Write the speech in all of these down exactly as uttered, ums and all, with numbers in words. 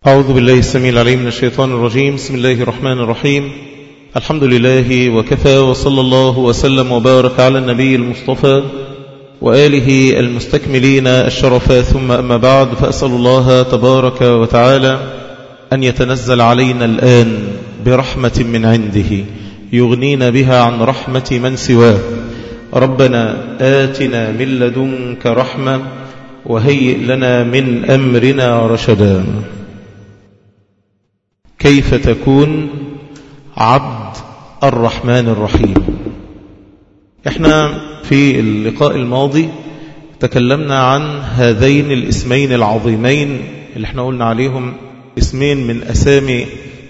أعوذ بالله السميع العليم من الشيطان الرجيم. بسم الله الرحمن الرحيم. الحمد لله وكفى، وصلى الله وسلم وبارك على النبي المصطفى وآله المستكملين الشرفا، ثم أما بعد، فأسأل الله تبارك وتعالى أن يتنزل علينا الآن برحمة من عنده يغنينا بها عن رحمة من سواه. ربنا آتنا من لدنك رحمة وهيئ لنا من أمرنا رشدا. كيف تكون عبد الرحمن الرحيم؟ احنا في اللقاء الماضي تكلمنا عن هذين الاسمين العظيمين اللي احنا قلنا عليهم اسمين من أسامي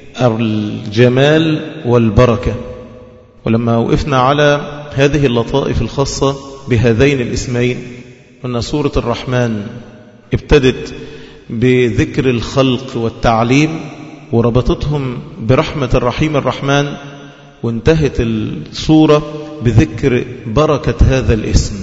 الجمال والبركة، ولما وقفنا على هذه اللطائف الخاصة بهذين الاسمين قلنا سورة الرحمن ابتدت بذكر الخلق والتعليم وربطتهم برحمة الرحيم الرحمن، وانتهت السورة بذكر بركة هذا الاسم.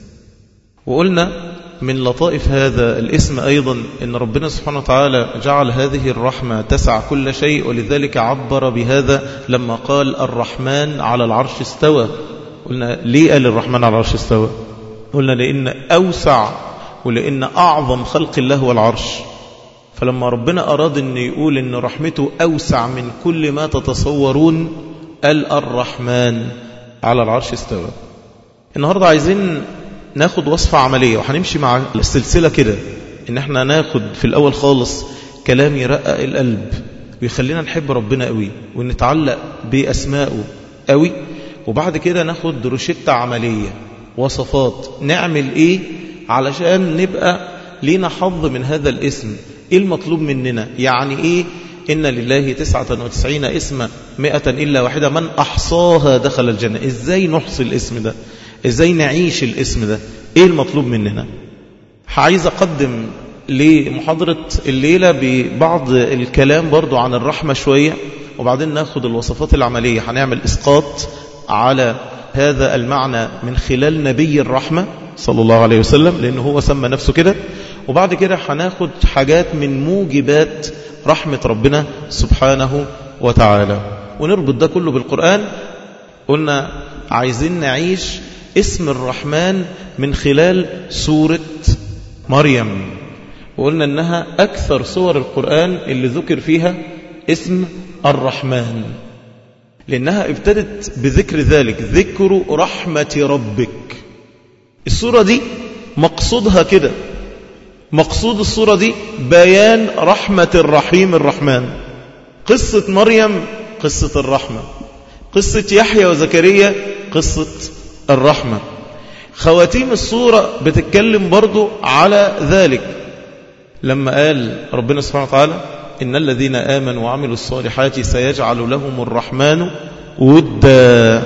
وقلنا من لطائف هذا الاسم أيضا أن ربنا سبحانه وتعالى جعل هذه الرحمة تسع كل شيء، ولذلك عبر بهذا لما قال الرحمن على العرش استوى. قلنا ليه قال الرحمن على العرش استوى؟ قلنا لأن أوسع ولأن أعظم خلق الله هو العرش، فلما ربنا أراد أن يقول أن رحمته أوسع من كل ما تتصورون قال الرحمن على العرش استوى. النهاردة عايزين ناخد وصفة عملية، وهنمشي مع السلسلة كده، ان احنا ناخد في الأول خالص كلام يرقق القلب ويخلينا نحب ربنا قوي ونتعلق بأسمائه قوي، وبعد كده ناخد روشتة عملية، وصفات نعمل ايه علشان نبقى لينا حظ من هذا الاسم. ايه المطلوب مننا؟ يعني ايه إن لله تسعة وتسعين اسما مئة إلا واحدة من أحصاها دخل الجنة؟ ازاي نحصي الاسم ده؟ ازاي نعيش الاسم ده؟ ايه المطلوب مننا؟ عايز اقدم لمحاضرة الليلة ببعض الكلام برضو عن الرحمة شوية، وبعدين ناخد الوصفات العملية. هنعمل اسقاط على هذا المعنى من خلال نبي الرحمة صلى الله عليه وسلم، لأنه هو سمى نفسه كده. وبعد كده هناخد حاجات من موجبات رحمة ربنا سبحانه وتعالى، ونربط ده كله بالقرآن. قلنا عايزين نعيش اسم الرحمن من خلال سورة مريم، وقلنا انها اكثر سور القرآن اللي ذكر فيها اسم الرحمن، لانها ابتدت بذكر ذلك، ذكر رحمة ربك. السورة دي مقصودها كده، مقصود السورة دي بيان رحمة الرحيم الرحمن. قصة مريم قصة الرحمة، قصة يحيى وزكريا قصة الرحمة. خواتيم السورة بتتكلم برضو على ذلك، لما قال ربنا سبحانه وتعالى إن الذين آمنوا وعملوا الصالحات سيجعل لهم الرحمن ودا.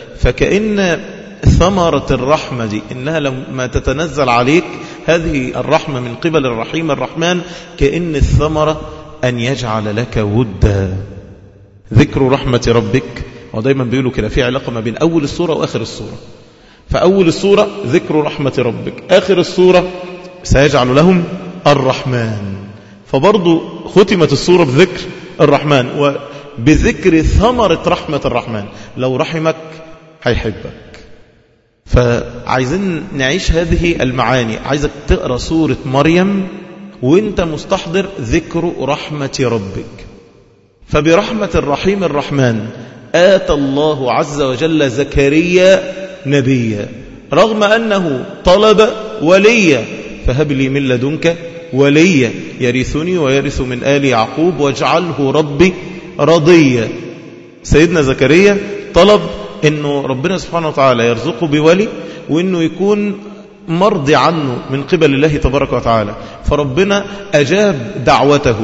فكأن ثمرة الرحمة دي إنها لما تتنزل عليك هذه الرحمة من قبل الرحيم الرحمن، كأن الثمرة أن يجعل لك ودا. ذكر رحمة ربك، ودايما بيقولوا كده في علاقة ما بين أول السورة وآخر السورة. فأول السورة ذكر رحمة ربك، آخر السورة سيجعل لهم الرحمن. فبرضو ختمت السورة بذكر الرحمن وبذكر ثمرة رحمة الرحمن. لو رحمك هيحبك. فعايزين نعيش هذه المعاني. عايزك تقرأ سورة مريم وانت مستحضر ذكر رحمة ربك. فبرحمة الرحيم الرحمن آتى الله عز وجل زكريا نبيا، رغم أنه طلب وليا، فهب لي من لدنك وليا يرثني ويرث من آل يعقوب واجعله ربي رضيا. سيدنا زكريا طلب أنه ربنا سبحانه وتعالى يرزقه بولي، وأنه يكون مرضي عنه من قبل الله تبارك وتعالى. فربنا أجاب دعوته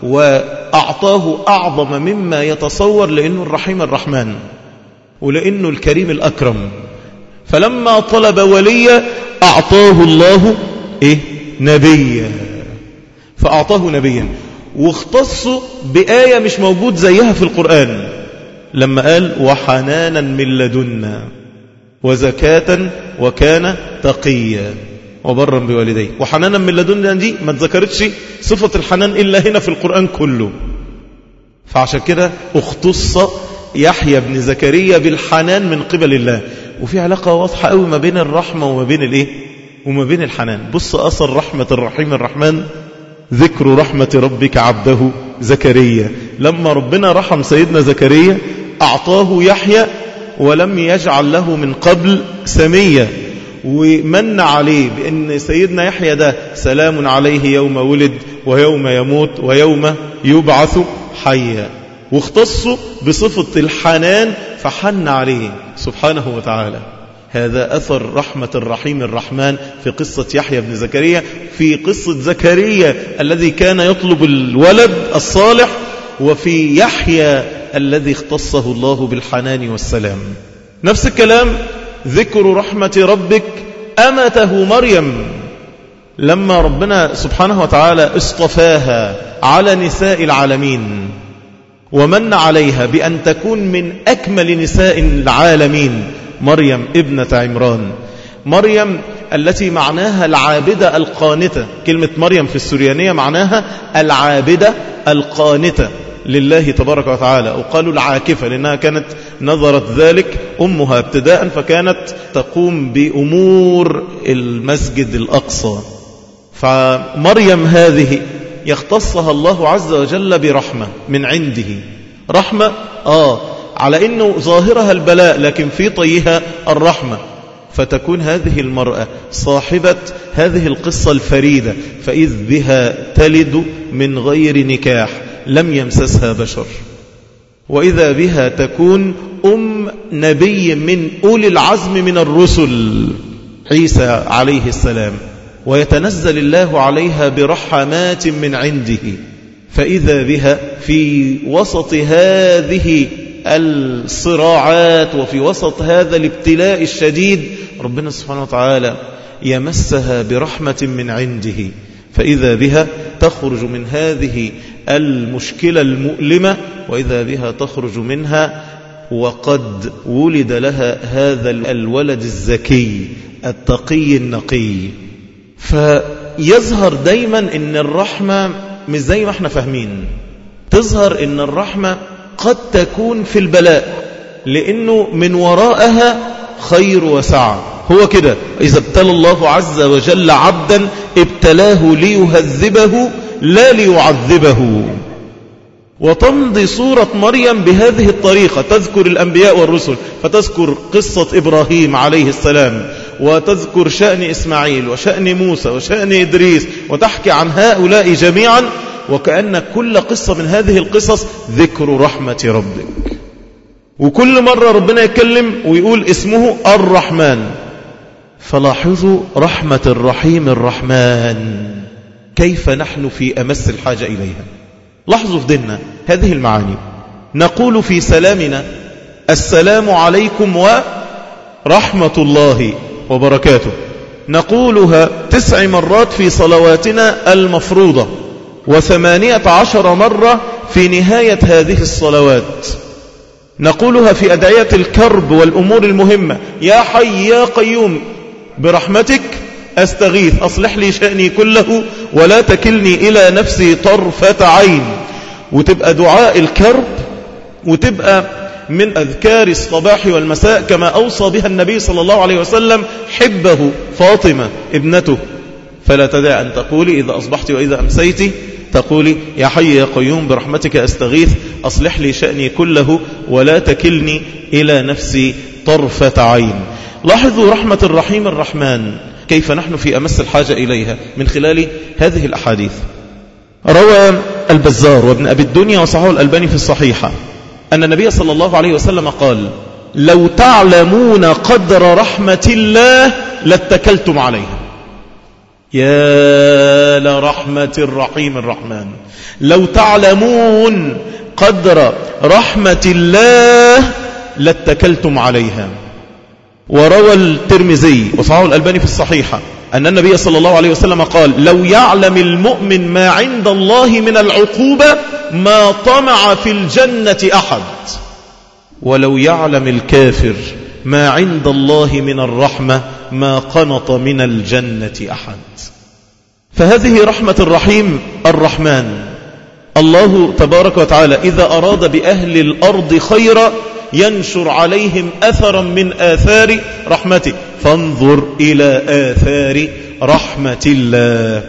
وأعطاه أعظم مما يتصور، لأنه الرحيم الرحمن ولأنه الكريم الأكرم. فلما طلب وليا أعطاه الله إيه؟ نبيا. فأعطاه نبيا، واختصه بآية مش موجود زيها في القرآن لما قال وحنانا من لدنا وزكاة وكان تقيا. وبرا بوالديه. وحنانا من لدنا دي ما تذكرتش صفة الحنان إلا هنا في القرآن كله. فعشان كده اختص يحيى بن زكريا بالحنان من قبل الله. وفي علاقة واضحة قوي ما بين الرحمة وما بين الايه وما بين الحنان. بص أثر رحمة الرحيم الرحمن، ذكر رحمة ربك عبده زكريا. لما ربنا رحم سيدنا زكريا أعطاه يحيى ولم يجعل له من قبل سمية، ومن عليه بأن سيدنا يحيى ده سلام عليه يوم ولد ويوم يموت ويوم يبعث حيا، واختصوا بصفة الحنان فحن عليه سبحانه وتعالى. هذا أثر رحمة الرحيم الرحمن في قصة يحيى بن زكريا، في قصة زكريا الذي كان يطلب الولد الصالح، وفي يحيى الذي اختصه الله بالحنان والسلام. نفس الكلام ذكر رحمة ربك أمته مريم، لما ربنا سبحانه وتعالى اصطفاها على نساء العالمين ومن عليها بأن تكون من أكمل نساء العالمين، مريم ابنة عمران، مريم التي معناها العابدة القانتة. كلمة مريم في السريانية معناها العابدة القانتة لله تبارك وتعالى، وقالوا العاكفة لأنها كانت نظرت ذلك أمها ابتداء، فكانت تقوم بأمور المسجد الأقصى. فمريم هذه يختصها الله عز وجل برحمة من عنده، رحمة آه على إنه ظاهرها البلاء لكن في طيها الرحمة، فتكون هذه المرأة صاحبة هذه القصة الفريدة، فإذ بها تلد من غير نكاح لم يمسسها بشر، وإذا بها تكون أم نبي من أولي العزم من الرسل عيسى عليه السلام، ويتنزل الله عليها برحمات من عنده، فإذا بها في وسط هذه الصراعات وفي وسط هذا الابتلاء الشديد ربنا سبحانه وتعالى يمسها برحمة من عنده، فإذا بها تخرج من هذه المشكلة المؤلمة، وإذا بها تخرج منها وقد ولد لها هذا الولد الزكي التقي النقي. فيظهر دايما ان الرحمة مش زي ما احنا فاهمين، تظهر ان الرحمة قد تكون في البلاء لانه من وراءها خير وسعة. هو كده إذا ابتلى الله عز وجل عبدا ابتلاه ليهذبه لا ليعذبه. وتمضي سورة مريم بهذه الطريقة، تذكر الأنبياء والرسل، فتذكر قصة إبراهيم عليه السلام، وتذكر شأن إسماعيل وشأن موسى وشأن إدريس، وتحكي عن هؤلاء جميعا، وكأن كل قصة من هذه القصص ذكر رحمة ربك. وكل مرة ربنا يتكلم ويقول اسمه الرحمن. فلاحظوا رحمة الرحيم الرحمن كيف نحن في أمس الحاجة إليها. لاحظوا في ديننا هذه المعاني، نقول في سلامنا السلام عليكم ورحمة الله وبركاته، نقولها تسع مرات في صلواتنا المفروضة، وثمانية عشر مرة في نهاية هذه الصلوات. نقولها في أدعية الكرب والأمور المهمة، يا حي يا قيوم برحمتك أستغيث أصلح لي شأني كله ولا تكلني إلى نفسي طرفة عين. وتبقى دعاء الكرب، وتبقى من أذكار الصباح والمساء كما أوصى بها النبي صلى الله عليه وسلم حبه فاطمة ابنته، فلا تدع أن تقولي إذا أصبحت وإذا أمسيت تقولي يا حي يا قيوم برحمتك أستغيث أصلح لي شأني كله ولا تكلني إلى نفسي طرفة عين. لاحظوا رحمة الرحيم الرحمن كيف نحن في أمس الحاجة إليها من خلال هذه الأحاديث. روى البزار وابن أبي الدنيا وصححه الألباني في الصحيحة أن النبي صلى الله عليه وسلم قال لو تعلمون قدر رحمة الله لاتكلتم عليها. يا لرحمة الرحيم الرحمن، لو تعلمون قدر رحمة الله لاتكلتم عليها. وروى الترمذي وصححه الألباني في الصحيحة أن النبي صلى الله عليه وسلم قال لو يعلم المؤمن ما عند الله من العقوبة ما طمع في الجنة أحد، ولو يعلم الكافر ما عند الله من الرحمة ما قنط من الجنة أحد. فهذه رحمة الرحيم الرحمن. الله تبارك وتعالى إذا أراد بأهل الأرض خيرا ينشر عليهم أثرا من آثار رحمته، فانظر إلى آثار رحمة الله.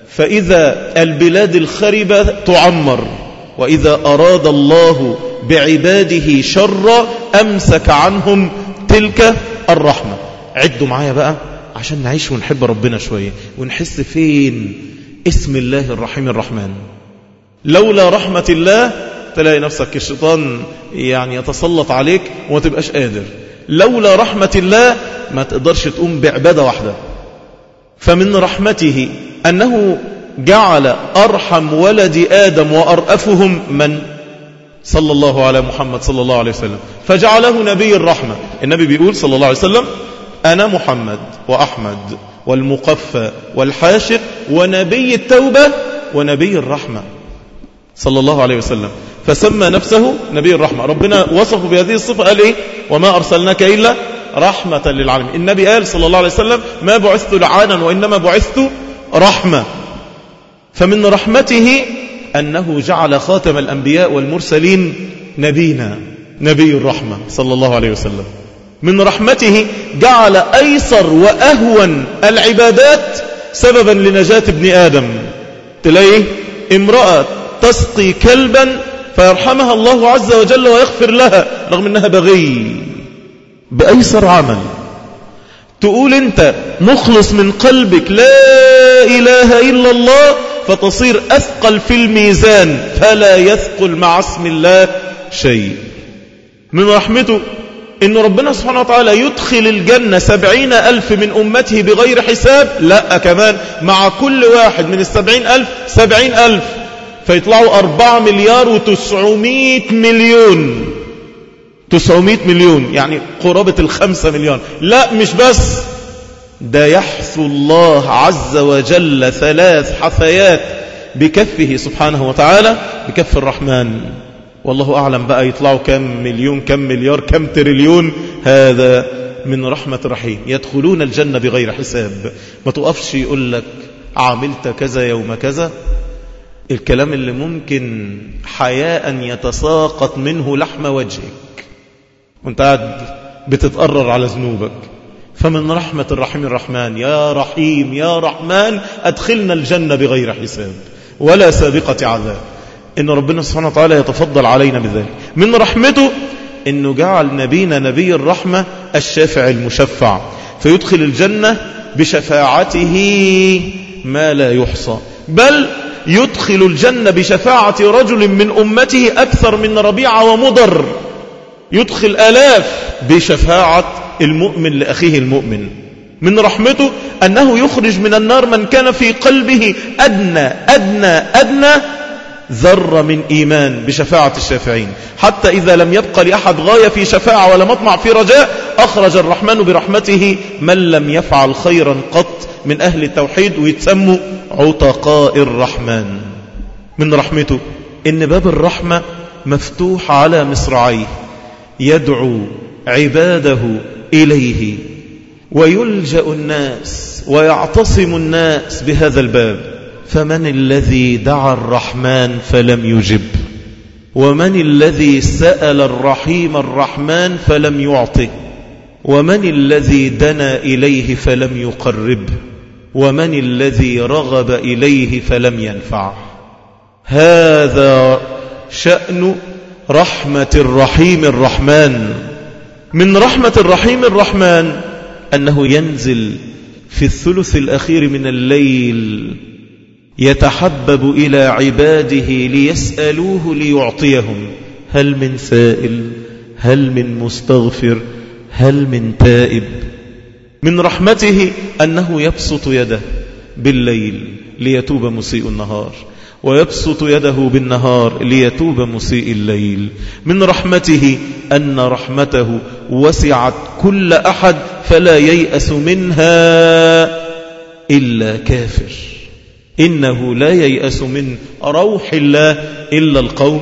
فإذا البلاد الخربة تعمر، وإذا أراد الله بعباده شر أمسك عنهم تلك الرحمة. عدوا معايا بقى عشان نعيش ونحب ربنا شوية ونحس فين اسم الله الرحيم الرحمن. لولا رحمة الله تلاقي نفسك الشيطان يعني يتسلط عليك وما تبقاش قادر. لولا رحمة الله ما تقدرش تقوم بعبادة واحدة. فمن رحمته أنه جعل أرحم ولد آدم وأرأفهم من صلى الله على محمد صلى الله عليه وسلم، فجعله نبي الرحمة. النبي بيقول صلى الله عليه وسلم: أنا محمد وأحمد والمقفى والحاشر ونبي التوبة ونبي الرحمة صلى الله عليه وسلم. فسمى نفسه نبي الرحمة. ربنا وصفه بهذه الصفة، قال إيه؟ وما أرسلناك إلا رحمة للعالمين. النبي قال صلى الله عليه وسلم: ما بعثت لعانا وإنما بعثت رحمة. فمن رحمته أنه جعل خاتم الأنبياء والمرسلين نبينا نبي الرحمة صلى الله عليه وسلم. من رحمته جعل أيسر وأهون العبادات سببا لنجاة ابن آدم. تلاقيه امرأة تسقي كلبا فيرحمها الله عز وجل ويغفر لها رغم أنها بغي، بأيسر عمل. تقول أنت مخلص من قلبك لا إله إلا الله فتصير أثقل في الميزان فلا يثقل مع اسم الله شيء. من رحمته إن ربنا سبحانه وتعالى يدخل الجنة سبعين ألف من أمته بغير حساب، لا كمان مع كل واحد من السبعين ألف سبعين ألف، فيطلعوا أربعة مليار وتسعمائة مليون. تسعمائة مليون يعني قرابة الخمسة مليون. لا مش بس ده، يحث الله عز وجل ثلاث حثيات بكفه سبحانه وتعالى، بكف الرحمن. والله أعلم بقى يطلعوا كم مليون كم مليار كم تريليون. هذا من رحمة الرحيم. يدخلون الجنة بغير حساب. ما تقفش يقول لك عملت كذا يوم كذا، الكلام اللي ممكن حياء يتساقط منه لحم وجهك وانت قاعد بتتقرر على ذنوبك. فمن رحمة الرحيم الرحمن: يا رحيم يا رحمن أدخلنا الجنة بغير حساب ولا سابقة عذاب. إن ربنا سبحانه وتعالى يتفضل علينا بذلك. من رحمته إنه جعل نبينا نبي الرحمة الشافع المشفع، فيدخل الجنة بشفاعته ما لا يحصى، بل يدخل الجنة بشفاعة رجل من أمته أكثر من ربيعة ومضر. يدخل آلاف بشفاعة المؤمن لأخيه المؤمن. من رحمته أنه يخرج من النار من كان في قلبه أدنى أدنى أدنى ذرة من إيمان بشفاعة الشافعين، حتى إذا لم يبقى لأحد غاية في شفاعة ولا مطمع في رجاء، أخرج الرحمن برحمته من لم يفعل خيرا قط من أهل التوحيد ويتسموا عتقاء الرحمن. من رحمته إن باب الرحمة مفتوح على مصراعيه، يدعو عباده إليه، ويلجأ الناس ويعتصم الناس بهذا الباب. فمن الذي دعا الرحمن فلم يجب؟ ومن الذي سأل الرحيم الرحمن فلم يعطه؟ ومن الذي دنا إليه فلم يقربه؟ ومن الذي رغب إليه فلم ينفعه؟ هذا شأن رحمة الرحيم الرحمن. من رحمة الرحيم الرحمن أنه ينزل في الثلث الأخير من الليل يتحبب إلى عباده ليسألوه ليعطيهم. هل من سائل؟ هل من مستغفر؟ هل من تائب؟ من رحمته أنه يبسط يده بالليل ليتوب مسيء النهار، ويبسط يده بالنهار ليتوب مسيء الليل. من رحمته أن رحمته وسعت كل أحد فلا ييأس منها إلا كافر. إنه لا ييأس من روح الله إلا القوم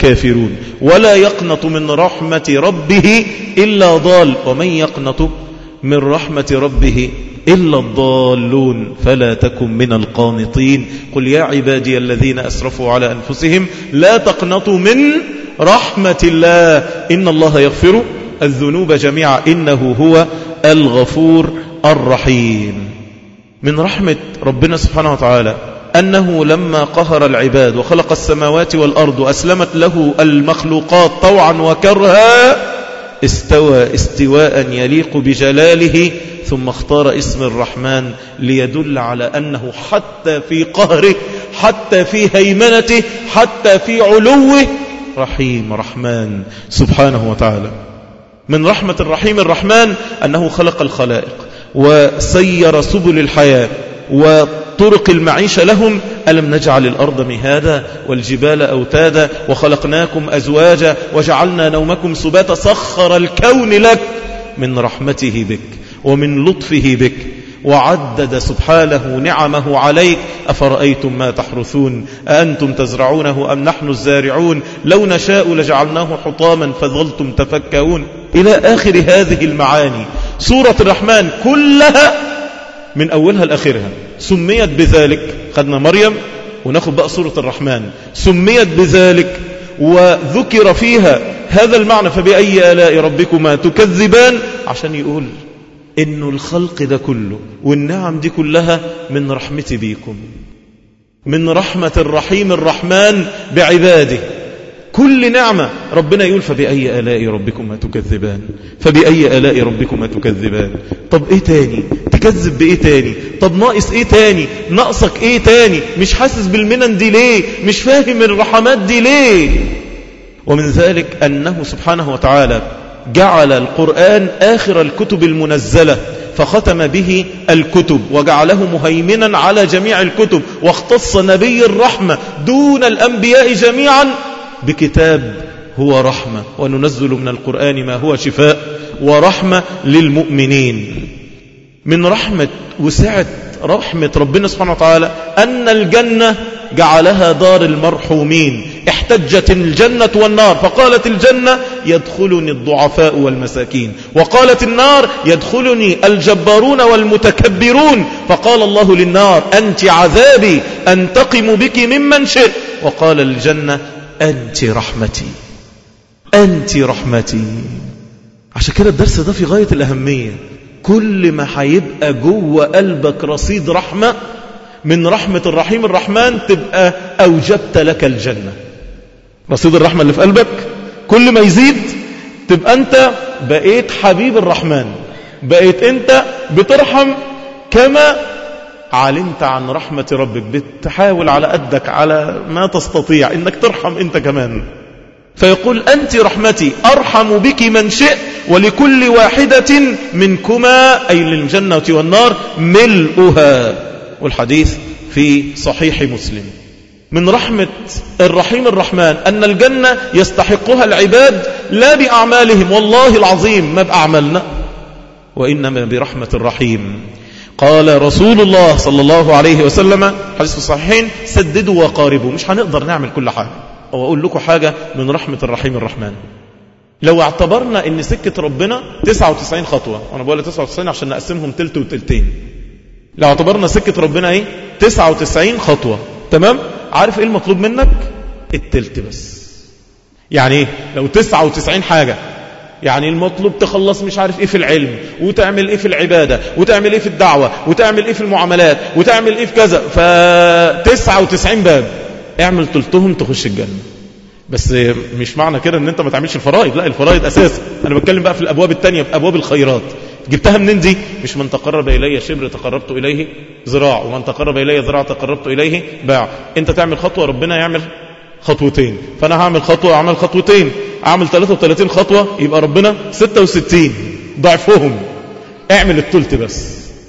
الكافرون، ولا يقنط من رحمة ربه إلا ضال. ومن يقنط من رحمة ربه إلا الضالون فلا تكن من القانطين قل يا عبادي الذين أسرفوا على أنفسهم لا تقنطوا من رحمة الله إن الله يغفر الذنوب جميعا إنه هو الغفور الرحيم. من رحمة ربنا سبحانه وتعالى أنه لما قهر العباد وخلق السماوات والأرض وأسلمت له المخلوقات طوعا وكرها استوى استواء يليق بجلاله ثم اختار اسم الرحمن ليدل على أنه حتى في قهره حتى في هيمنته حتى في علوه رحيم رحمن سبحانه وتعالى. من رحمة الرحيم الرحمن أنه خلق الخلائق وسير سبل الحياة وطرق المعيشة لهم. ألم نجعل الأرض مهادا والجبال أوتادا وخلقناكم أزواجا وجعلنا نومكم سباتا سخر الكون لك. من رحمته بك ومن لطفه بك وعدد سبحانه نعمه عليك. أفرأيتم ما تحرثون أأنتم تزرعونه أم نحن الزارعون لو نشاء لجعلناه حطاما فظلتم تفكهون إلى آخر هذه المعاني. سورة الرحمن كلها من أولها لآخرها سميت بذلك. خدنا مريم وناخد بقى سورة الرحمن سميت بذلك وذكر فيها هذا المعنى فبأي آلاء ربكما تكذبان عشان يقول إنه الخلق ده كله والنعم دي كلها من رحمتي بيكم. من رحمة الرحيم الرحمن بعباده كل نعمة ربنا يقول فبأي آلاء ربكما تكذبان فبأي آلاء ربكما تكذبان. طب ايه تاني تكذب بايه تاني؟ طب ناقص ايه تاني؟ ناقصك ايه تاني؟ مش حاسس بالمنن دي ليه؟ مش فاهم الرحمات دي ليه؟ ومن ذلك أنه سبحانه وتعالى جعل القرآن آخر الكتب المنزلة فختم به الكتب وجعله مهيمنا على جميع الكتب واختص نبي الرحمة دون الأنبياء جميعا بكتاب هو رحمة وننزل من القرآن ما هو شفاء ورحمة للمؤمنين. من رحمة وسعة رحمة ربنا سبحانه وتعالى أن الجنة جعلها دار المرحومين. احتجت الجنة والنار فقالت الجنة يدخلني الضعفاء والمساكين وقالت النار يدخلني الجبارون والمتكبرون فقال الله للنار أنت عذابي أنتقم بك ممن شئت وقال الجنة أنت رحمتي أنت رحمتي. عشان كده الدرس ده في غاية الأهمية. كل ما هيبقى جوه قلبك رصيد رحمة من رحمة الرحيم الرحمن تبقى أوجبت لك الجنة. رصيد الرحمة اللي في قلبك كل ما يزيد تبقى أنت بقيت حبيب الرحمن بقيت أنت بترحم كما علمت عن رحمة ربك بتحاول على قدك على ما تستطيع إنك ترحم أنت كمان. فيقول أنت رحمتي أرحم بك من شئت ولكل واحدة منكما أي للجنة والنار ملؤها. والحديث في صحيح مسلم. من رحمة الرحيم الرحمن أن الجنة يستحقها العباد لا بأعمالهم والله العظيم ما بأعمالنا وإنما برحمة الرحيم. قال رسول الله صلى الله عليه وسلم حديث في الصحيحين سددوا وقاربوا. مش هنقدر نعمل كل حاجة. وأقول لكم حاجة من رحمة الرحيم الرحمن. لو اعتبرنا ان سكة ربنا تسعة وتسعين خطوة وانا بقول تسعة وتسعين عشان نقسمهم تلت وتلتين. لو اعتبرنا سكة ربنا ايه تسعة وتسعين خطوة تمام. عارف ايه المطلوب منك؟ التلت بس. يعني ايه لو تسعة وتسعين حاجة يعني المطلوب تخلص مش عارف ايه في العلم وتعمل ايه في العبادة وتعمل ايه في الدعوة وتعمل ايه في المعاملات وتعمل ايه في كذا فتسعة وتسعين باب اعمل تلتهم تخش الجنة. بس مش معنى كده ان انت ما تعملش الفرائض لا الفرائض اساسا. انا بتكلم بقى في الابواب التانية في ابواب الخيرات. جبتها منين دي؟ مش من تقرب الي شبر تقربت اليه ذراع ومن تقرب الي ذراع تقربت اليه باع. انت تعمل خطوة ربنا يعمل خطوتين فانا هعمل خطوة اعمل خطوتين اعمل ثلاثة وثلاثين خطوة يبقى ربنا ستة وستين ضعفهم. اعمل الثلث بس.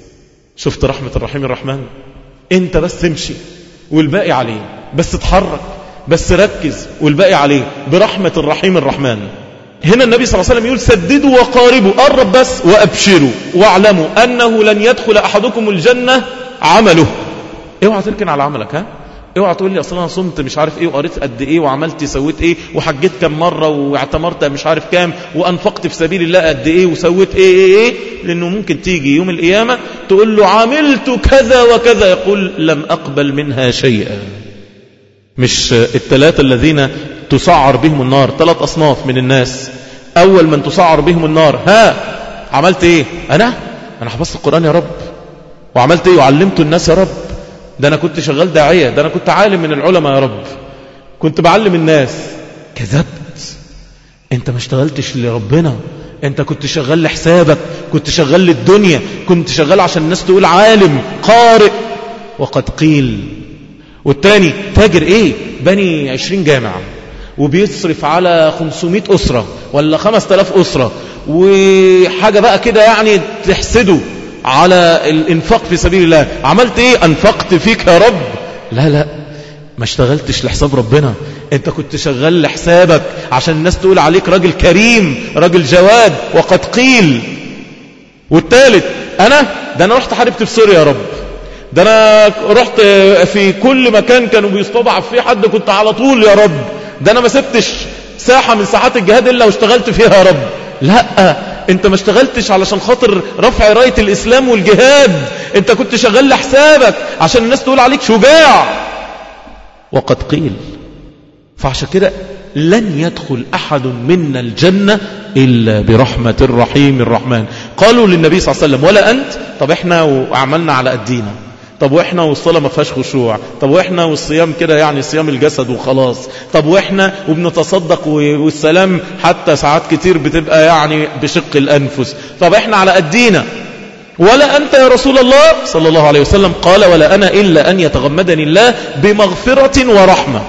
شفت رحمة الرحيم الرحمن؟ انت بس تمشي والباقي عليه. بس تحرك بس ركز والباقي عليه برحمة الرحيم الرحمن. هنا النبي صلى الله عليه وسلم يقول سددوا وقاربوا قرب بس وأبشروا واعلموا أنه لن يدخل أحدكم الجنة عمله. اوعى تركن على عملك ها اوعى تقول لي اصلا انا صمت مش عارف ايه وقريت قد ايه وعملت سويت ايه وحجيت كم مرة واعتمرت مش عارف كام وانفقت في سبيل الله قد ايه وسويت ايه ايه ايه لانه ممكن تيجي يوم القيامة تقول له عملت كذا وكذا يقول لم اقبل منها شيئا. مش الثلاثة الذين تسعر بهم النار، ثلاث اصناف من الناس. اول من تسعر بهم النار، ها عملت ايه؟ انا انا حفظت القرآن يا رب. وعملت ايه؟ وعلمت الناس يا رب. ده انا كنت شغال داعية، ده انا كنت عالم من العلماء يا رب، كنت بعلم الناس. كذبت، انت ما اشتغلتش لربنا، انت كنت شغال لحسابك، كنت شغال للدنيا، كنت شغال عشان الناس تقول عالم قارئ. وقد قيل. والتاني تاجر ايه؟ بني عشرين جامع وبيصرف على خمسمائة أسرة ولا خمس تلاف أسرة وحاجة بقى كده يعني تحسده على الانفاق في سبيل الله. عملت ايه؟ انفقت فيك يا رب. لا لا، ما اشتغلتش لحساب ربنا، انت كنت شغال لحسابك عشان الناس تقول عليك راجل كريم راجل جواد. وقد قيل. والثالث، انا ده انا رحت حاربت في سوريا يا رب، ده انا رحت في كل مكان كانوا بيستضعف فيه حد كنت على طول يا رب، ده انا ما سبتش ساحة من ساحات الجهاد الا واشتغلت فيها يا رب. لا، انت ما اشتغلتش علشان خاطر رفع راية الاسلام والجهاد، انت كنت شغال لحسابك عشان الناس تقول عليك شجاع. وقد قيل. فعشان كده لن يدخل احد منا الجنة الا برحمة الرحيم الرحمن. قالوا للنبي صلى الله عليه وسلم ولا انت؟ طب احنا وعملنا على قدينا، طب واحنا والصلاة ما فيهاش خشوع، طب واحنا والصيام كده يعني صيام الجسد وخلاص، طب واحنا وبنتصدق والسلام حتى ساعات كتير بتبقى يعني بشق الأنفس، طب احنا على قدينا. ولا أنت يا رسول الله صلى الله عليه وسلم؟ قال ولا أنا إلا أن يتغمدني الله بمغفرة ورحمة.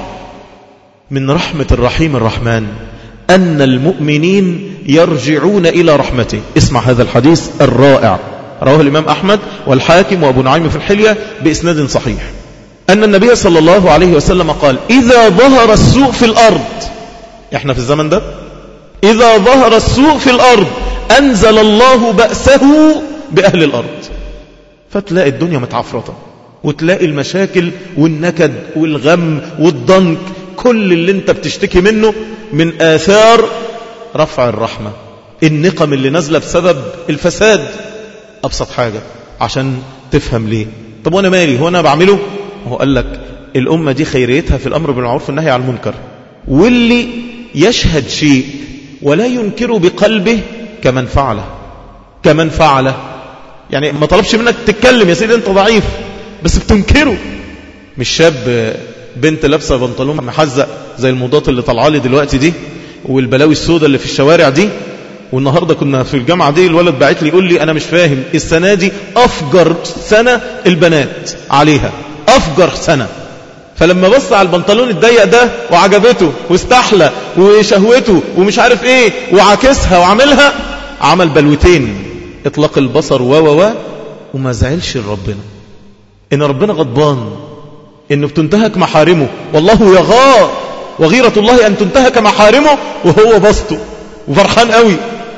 من رحمة الرحيم الرحمن أن المؤمنين يرجعون إلى رحمته. اسمع هذا الحديث الرائع، رواه الإمام أحمد والحاكم وأبو نعيم في الحلية بإسناد صحيح، أن النبي صلى الله عليه وسلم قال إذا ظهر السوء في الأرض، إحنا في الزمن ده، إذا ظهر السوء في الأرض أنزل الله بأسه بأهل الأرض. فتلاقي الدنيا متعفرطة وتلاقي المشاكل والنكد والغم والضنك، كل اللي انت بتشتكي منه من آثار رفع الرحمة، النقم اللي نزل بسبب الفساد. أبسط حاجة عشان تفهم ليه. طب وانا مالي، هو انا بعمله؟ هو قال لك الأمة دي خيريتها في الأمر بالمعروف والنهي عن المنكر، واللي يشهد شيء ولا ينكر بقلبه كمن فعله. كمن فعله يعني ما طلبش منك تتكلم يا سيدي انت ضعيف، بس بتنكره. مش شاب بنت لابسه بنطلون محزق زي الموضات اللي طالعه لي دلوقتي دي والبلاوي السوداء اللي في الشوارع دي. والنهاردة كنا في الجامعة دي الولد باعت لي يقول لي أنا مش فاهم السنة دي أفجر سنة البنات عليها، أفجر سنة. فلما بص على البنطلون الضيق ده وعجبته واستحلى وشهوته ومش عارف ايه وعكسها وعملها، عمل بلوتين، اطلاق البصر و و و وما زعلش ربنا ان ربنا غضبان انه بتنتهك محارمه. والله يغار، وغيرة الله ان تنتهك محارمه وهو بسطه وفرحان قوي،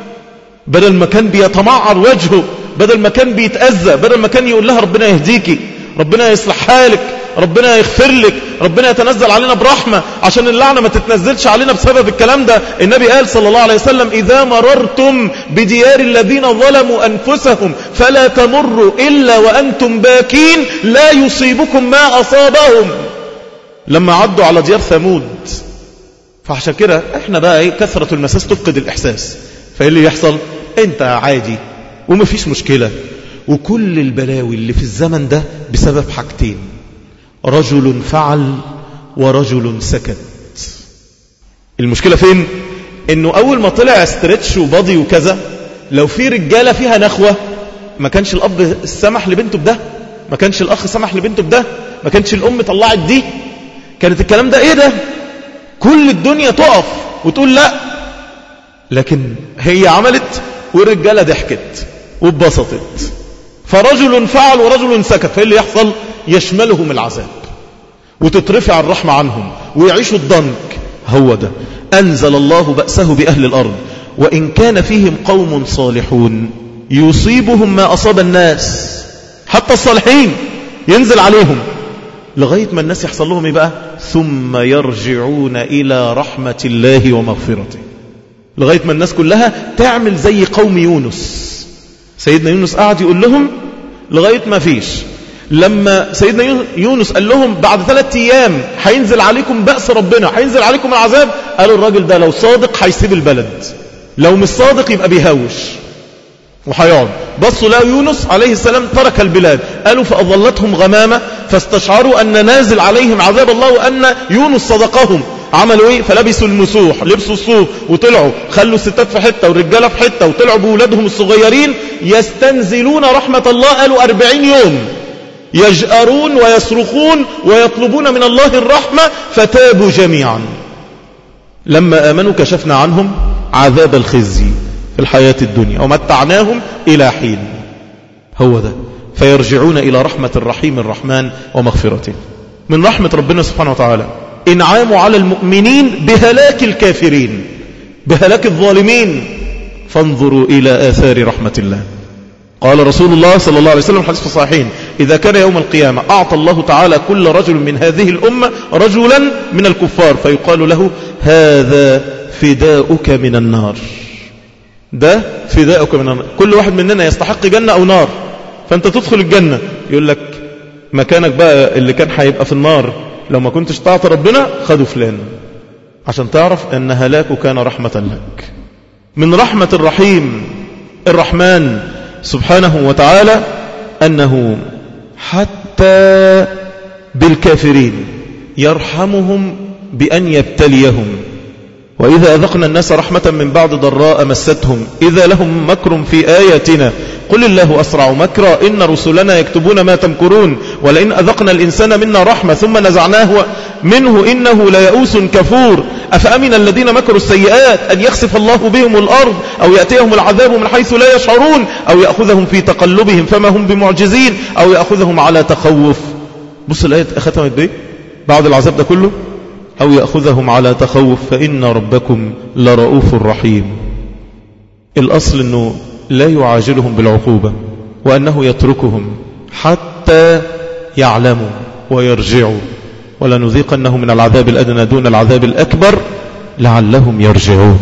بدل ما كان بيتمعر وجهه، بدل ما كان بيتأذى، بدل ما كان يقول لها ربنا يهديكي، ربنا يصلح حالك، ربنا يغفر لك، ربنا يتنزل علينا برحمة عشان اللعنة ما تتنزلش علينا بسبب الكلام ده. النبي قال صلى الله عليه وسلم إذا مررتم بديار الذين ظلموا أنفسهم فلا تمروا إلا وأنتم باكين لا يصيبكم ما أصابهم. لما عدوا على ديار ثمود، فعشان كده احنا بقى ايه، كثرة المساس تفقد الإحساس، فايه اللي يحصل؟ انت عادي ومفيش مشكلة. وكل البلاوي اللي في الزمن ده بسبب حاجتين، رجل فعل ورجل سكت. المشكلة فين؟ انه اول ما طلع استرتش وباضي وكذا، لو في رجالة فيها نخوة ما كانش الاب سمح لبنته بده، ما كانش الاخ سمح لبنته بده، ما كانش الام طلعت دي، كانت الكلام ده ايه ده، كل الدنيا تقف وتقول لا. لكن هي عملت والرجالة ضحكت واتبسطت، فرجل فعل ورجل سكت، فايه اللي يحصل؟ يشملهم العذاب وتترفع الرحمة عنهم ويعيشوا الضنك. هو ده أنزل الله بأسه بأهل الأرض وإن كان فيهم قوم صالحون يصيبهم ما أصاب الناس. حتى الصالحين ينزل عليهم، لغاية ما الناس يحصل لهم إيه بقى؟ ثم يرجعون إلى رحمة الله ومغفرته، لغاية ما الناس كلها تعمل زي قوم يونس. سيدنا يونس قاعد يقول لهم لغاية ما فيش. لما سيدنا يونس قال لهم بعد ثلاثة أيام هينزل عليكم بأس ربنا، هينزل عليكم العذاب، قالوا الراجل ده لو صادق هيسيب البلد، لو مش صادق يبقى بيهاوش وهيقعد. بصوا لا يونس عليه السلام ترك البلاد، قالوا فأظلتهم غمامة فاستشعروا أن نازل عليهم عذاب الله وأن يونس صدقهم. عملوا ايه؟ فلبسوا المسوح، لبسوا الصوف وطلعوا، خلوا الستات في حتة والرجالة في حتة، وطلعوا بولادهم الصغيرين يستنزلون رحمة الله. قالوا أربعين يوم يجأرون ويصرخون ويطلبون من الله الرحمة، فتابوا جميعا. لما آمنوا كشفنا عنهم عذاب الخزي في الحياة الدنيا ومتعناهم إلى حين. هو ده، فيرجعون إلى رحمة الرحيم الرحمن ومغفرته. من رحمة ربنا سبحانه وتعالى إنعام على المؤمنين بهلاك الكافرين، بهلاك الظالمين. فانظروا إلى آثار رحمة الله. قال رسول الله صلى الله عليه وسلم حديث في الصحيحين: إذا كان يوم القيامة أعطى الله تعالى كل رجل من هذه الأمة رجلا من الكفار، فيقال له: هذا فداؤك من النار، ده فداؤك من النار. كل واحد مننا يستحق جنة أو نار، فأنت تدخل الجنة، يقول لك مكانك بقى اللي كان هيبقى في النار لو ما كنتش تعطى ربنا خدوا فلان، عشان تعرف أن هلاكه كان رحمة لك. من رحمة الرحيم الرحمن سبحانه وتعالى أنه حتى بالكافرين يرحمهم بأن يبتليهم. وإذا أذقنا الناس رحمة من بعد ضراء مستهم إذا لهم مكر في آياتنا قل الله أسرع مكرا إن رسلنا يكتبون ما تمكرون ولئن أذقنا الإنسان منا رحمة ثم نزعناه منه إنه ليئوس كفور أفأمن الذين مكروا السيئات أن يخسف الله بهم الأرض أو يأتيهم العذاب من حيث لا يشعرون أو يأخذهم في تقلبهم فما هم بمعجزين أو يأخذهم على تخوف. بص الآية ختمت بيه بعد العذاب ده كله: أو يأخذهم على تخوف فإن ربكم لرؤوف رحيم. الأصل أنه لا يعاجلهم بالعقوبة وأنه يتركهم حتى يعلموا ويرجعوا، ولنذيقنهم من العذاب الأدنى دون العذاب الأكبر لعلهم يرجعون.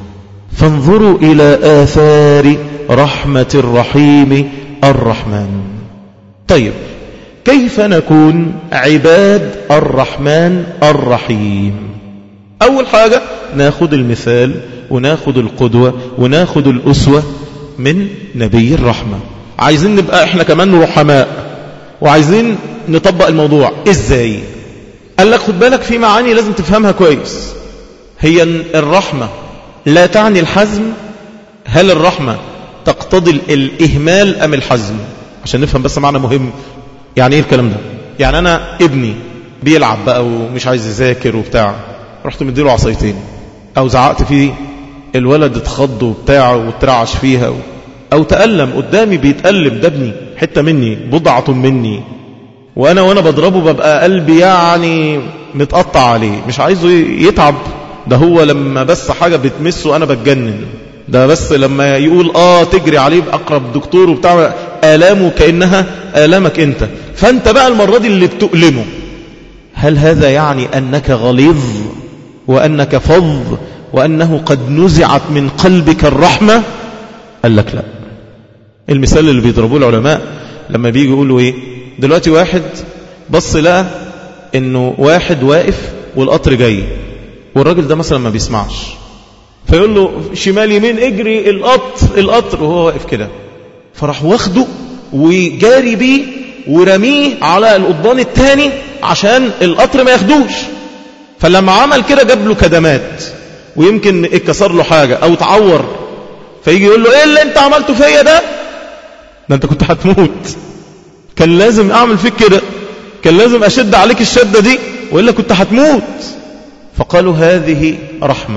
فانظروا إلى آثار رحمة الرحيم الرحمن. طيب، كيف نكون عباد الرحمن الرحيم؟ أول حاجة ناخد المثال وناخد القدوة وناخد الأسوة من نبي الرحمة. عايزين نبقى احنا كمان رحماء وعايزين نطبق الموضوع ازاي؟ قال لك خد بالك في معاني لازم تفهمها كويس. هي الرحمة لا تعني الحزم. هل الرحمة تقتضي الإهمال أم الحزم؟ عشان نفهم بس معنى مهم. يعني ايه الكلام ده؟ يعني انا ابني بيلعب بقى ومش عايز يذاكر وبتاع، رحت مديله عصايتين او زعقت فيه، الولد اتخض وبتاع وترعش فيها و... او تألم قدامي، بيتألم، ده ابني حتة مني، بضعة مني، وانا وانا بضربه ببقى قلبي يعني متقطع عليه، مش عايزه يتعب. ده هو لما بس حاجة بتمسه انا بتجنن، ده بس لما يقول اه تجري عليه بأقرب دكتور وبتاع، آلامه كأنها آلامك انت، فانت بقى المرة دي اللي بتؤلمه. هل هذا يعني أنك غليظ وأنك فظ وأنه قد نزعت من قلبك الرحمة؟ قال لك لا. المثال اللي بيضربوه العلماء لما بيجي يقولوا ايه، دلوقتي واحد بص لقى انه واحد واقف والقطر جاي، والراجل ده مثلا ما بيسمعش، فيقول له شمال يمين اجري القطر القطر، وهو واقف كده، فراح واخده وجاري بيه ورميه على القضبان التاني عشان القطر ما ياخدوش. فلما عمل كده جاب له كدمات ويمكن اتكسر له حاجة او تعور، فيجي يقول له ايه اللي انت عملته فيا ده؟ ده انت كنت هتموت، كان لازم اعمل فيك كده، كان لازم اشد عليك الشدة دي وإلا كنت هتموت. فقالوا هذه رحمة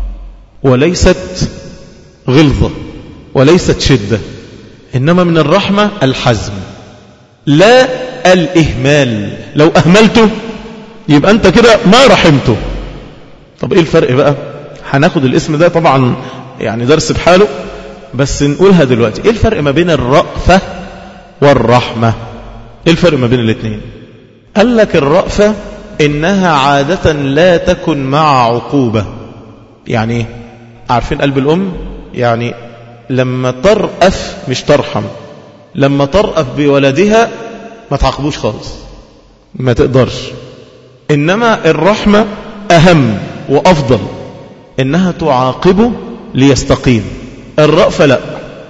وليست غلظة وليست شدة، إنما من الرحمة الحزم لا الإهمال. لو أهملته يبقى أنت كده ما رحمته. طب إيه الفرق بقى؟ هناخد الاسم ده طبعا يعني درس بحاله، بس نقولها دلوقتي. إيه الفرق ما بين الرأفة والرحمة؟ إيه الفرق ما بين الاثنين؟ قال لك الرأفة إنها عادة لا تكن مع عقوبة. يعني عارفين قلب الأم؟ يعني لما ترأف مش ترحم، لما ترأف بولدها ما تعاقبوش خالص، ما تقدرش. إنما الرحمة أهم وأفضل، إنها تعاقبه ليستقيم. الرأفة لا،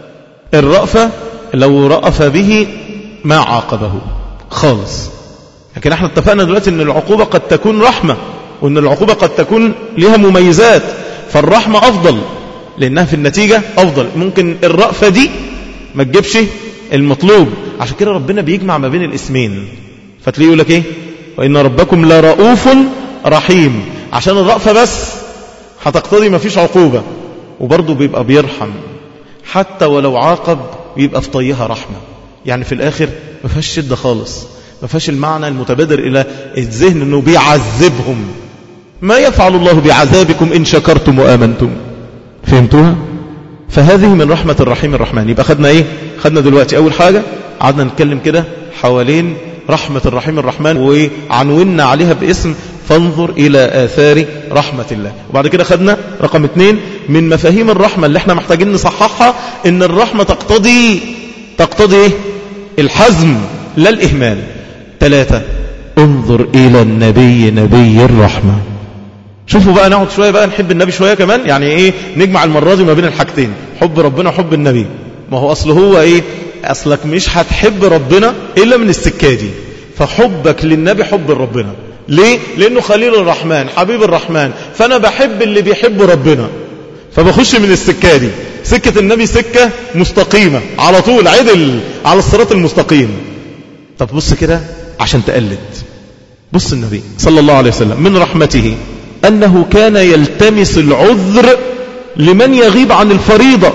الرأفة لو رأف به ما عاقبه خالص. لكن احنا اتفقنا دلوقتي ان العقوبة قد تكون رحمة، وان العقوبة قد تكون لها مميزات، فالرحمة أفضل لأنها في النتيجة أفضل. ممكن الرأفة دي ما تجيبش المطلوب، عشان كده ربنا بيجمع ما بين الاسمين، فتلاقيه يقول لك ايه؟ وإن ربكم لرؤوف رحيم، عشان الرأفة بس هتقتضي ما فيش عقوبة، وبرضه بيبقى بيرحم حتى ولو عاقب، بيبقى في طيها رحمة. يعني في الآخر ما فيهاش شدة خالص، ما فيهاش المعنى المتبادر إلى الذهن أنه بيعذبهم. ما يفعل الله بعذابكم إن شكرتم وآمنتم. فهمتوها؟ فهذه من رحمة الرحيم الرحمن. يبقى خدنا إيه؟ خدنا دلوقتي أول حاجة قعدنا نتكلم كده حوالين رحمة الرحيم الرحمن، وعنونا عليها باسم فانظر إلى آثار رحمة الله. وبعد كده خدنا رقم اثنين من مفاهيم الرحمة اللي احنا محتاجين نصححها، إن الرحمة تقتضي تقتضي إيه؟ الحزم لا الإهمال. ثلاثة، انظر إلى النبي نبي الرحمة. شوفوا بقى، نقعد شوية بقى نحب النبي شوية كمان. يعني ايه؟ نجمع المرة دي ما بين الحاجتين، حب ربنا وحب النبي. ما هو أصله هو ايه؟ أصلك مش هتحب ربنا إلا من السكة دي، فحبك للنبي حب ربنا. ليه؟ لأنه خليل الرحمن حبيب الرحمن، فأنا بحب اللي بيحب ربنا، فبخش من السكة دي. سكة النبي سكة مستقيمة على طول، عدل على الصراط المستقيم. طب بص كده عشان تقلد، بص النبي صلى الله عليه وسلم من رحمته أنه كان يلتمس العذر لمن يغيب عن الفريضة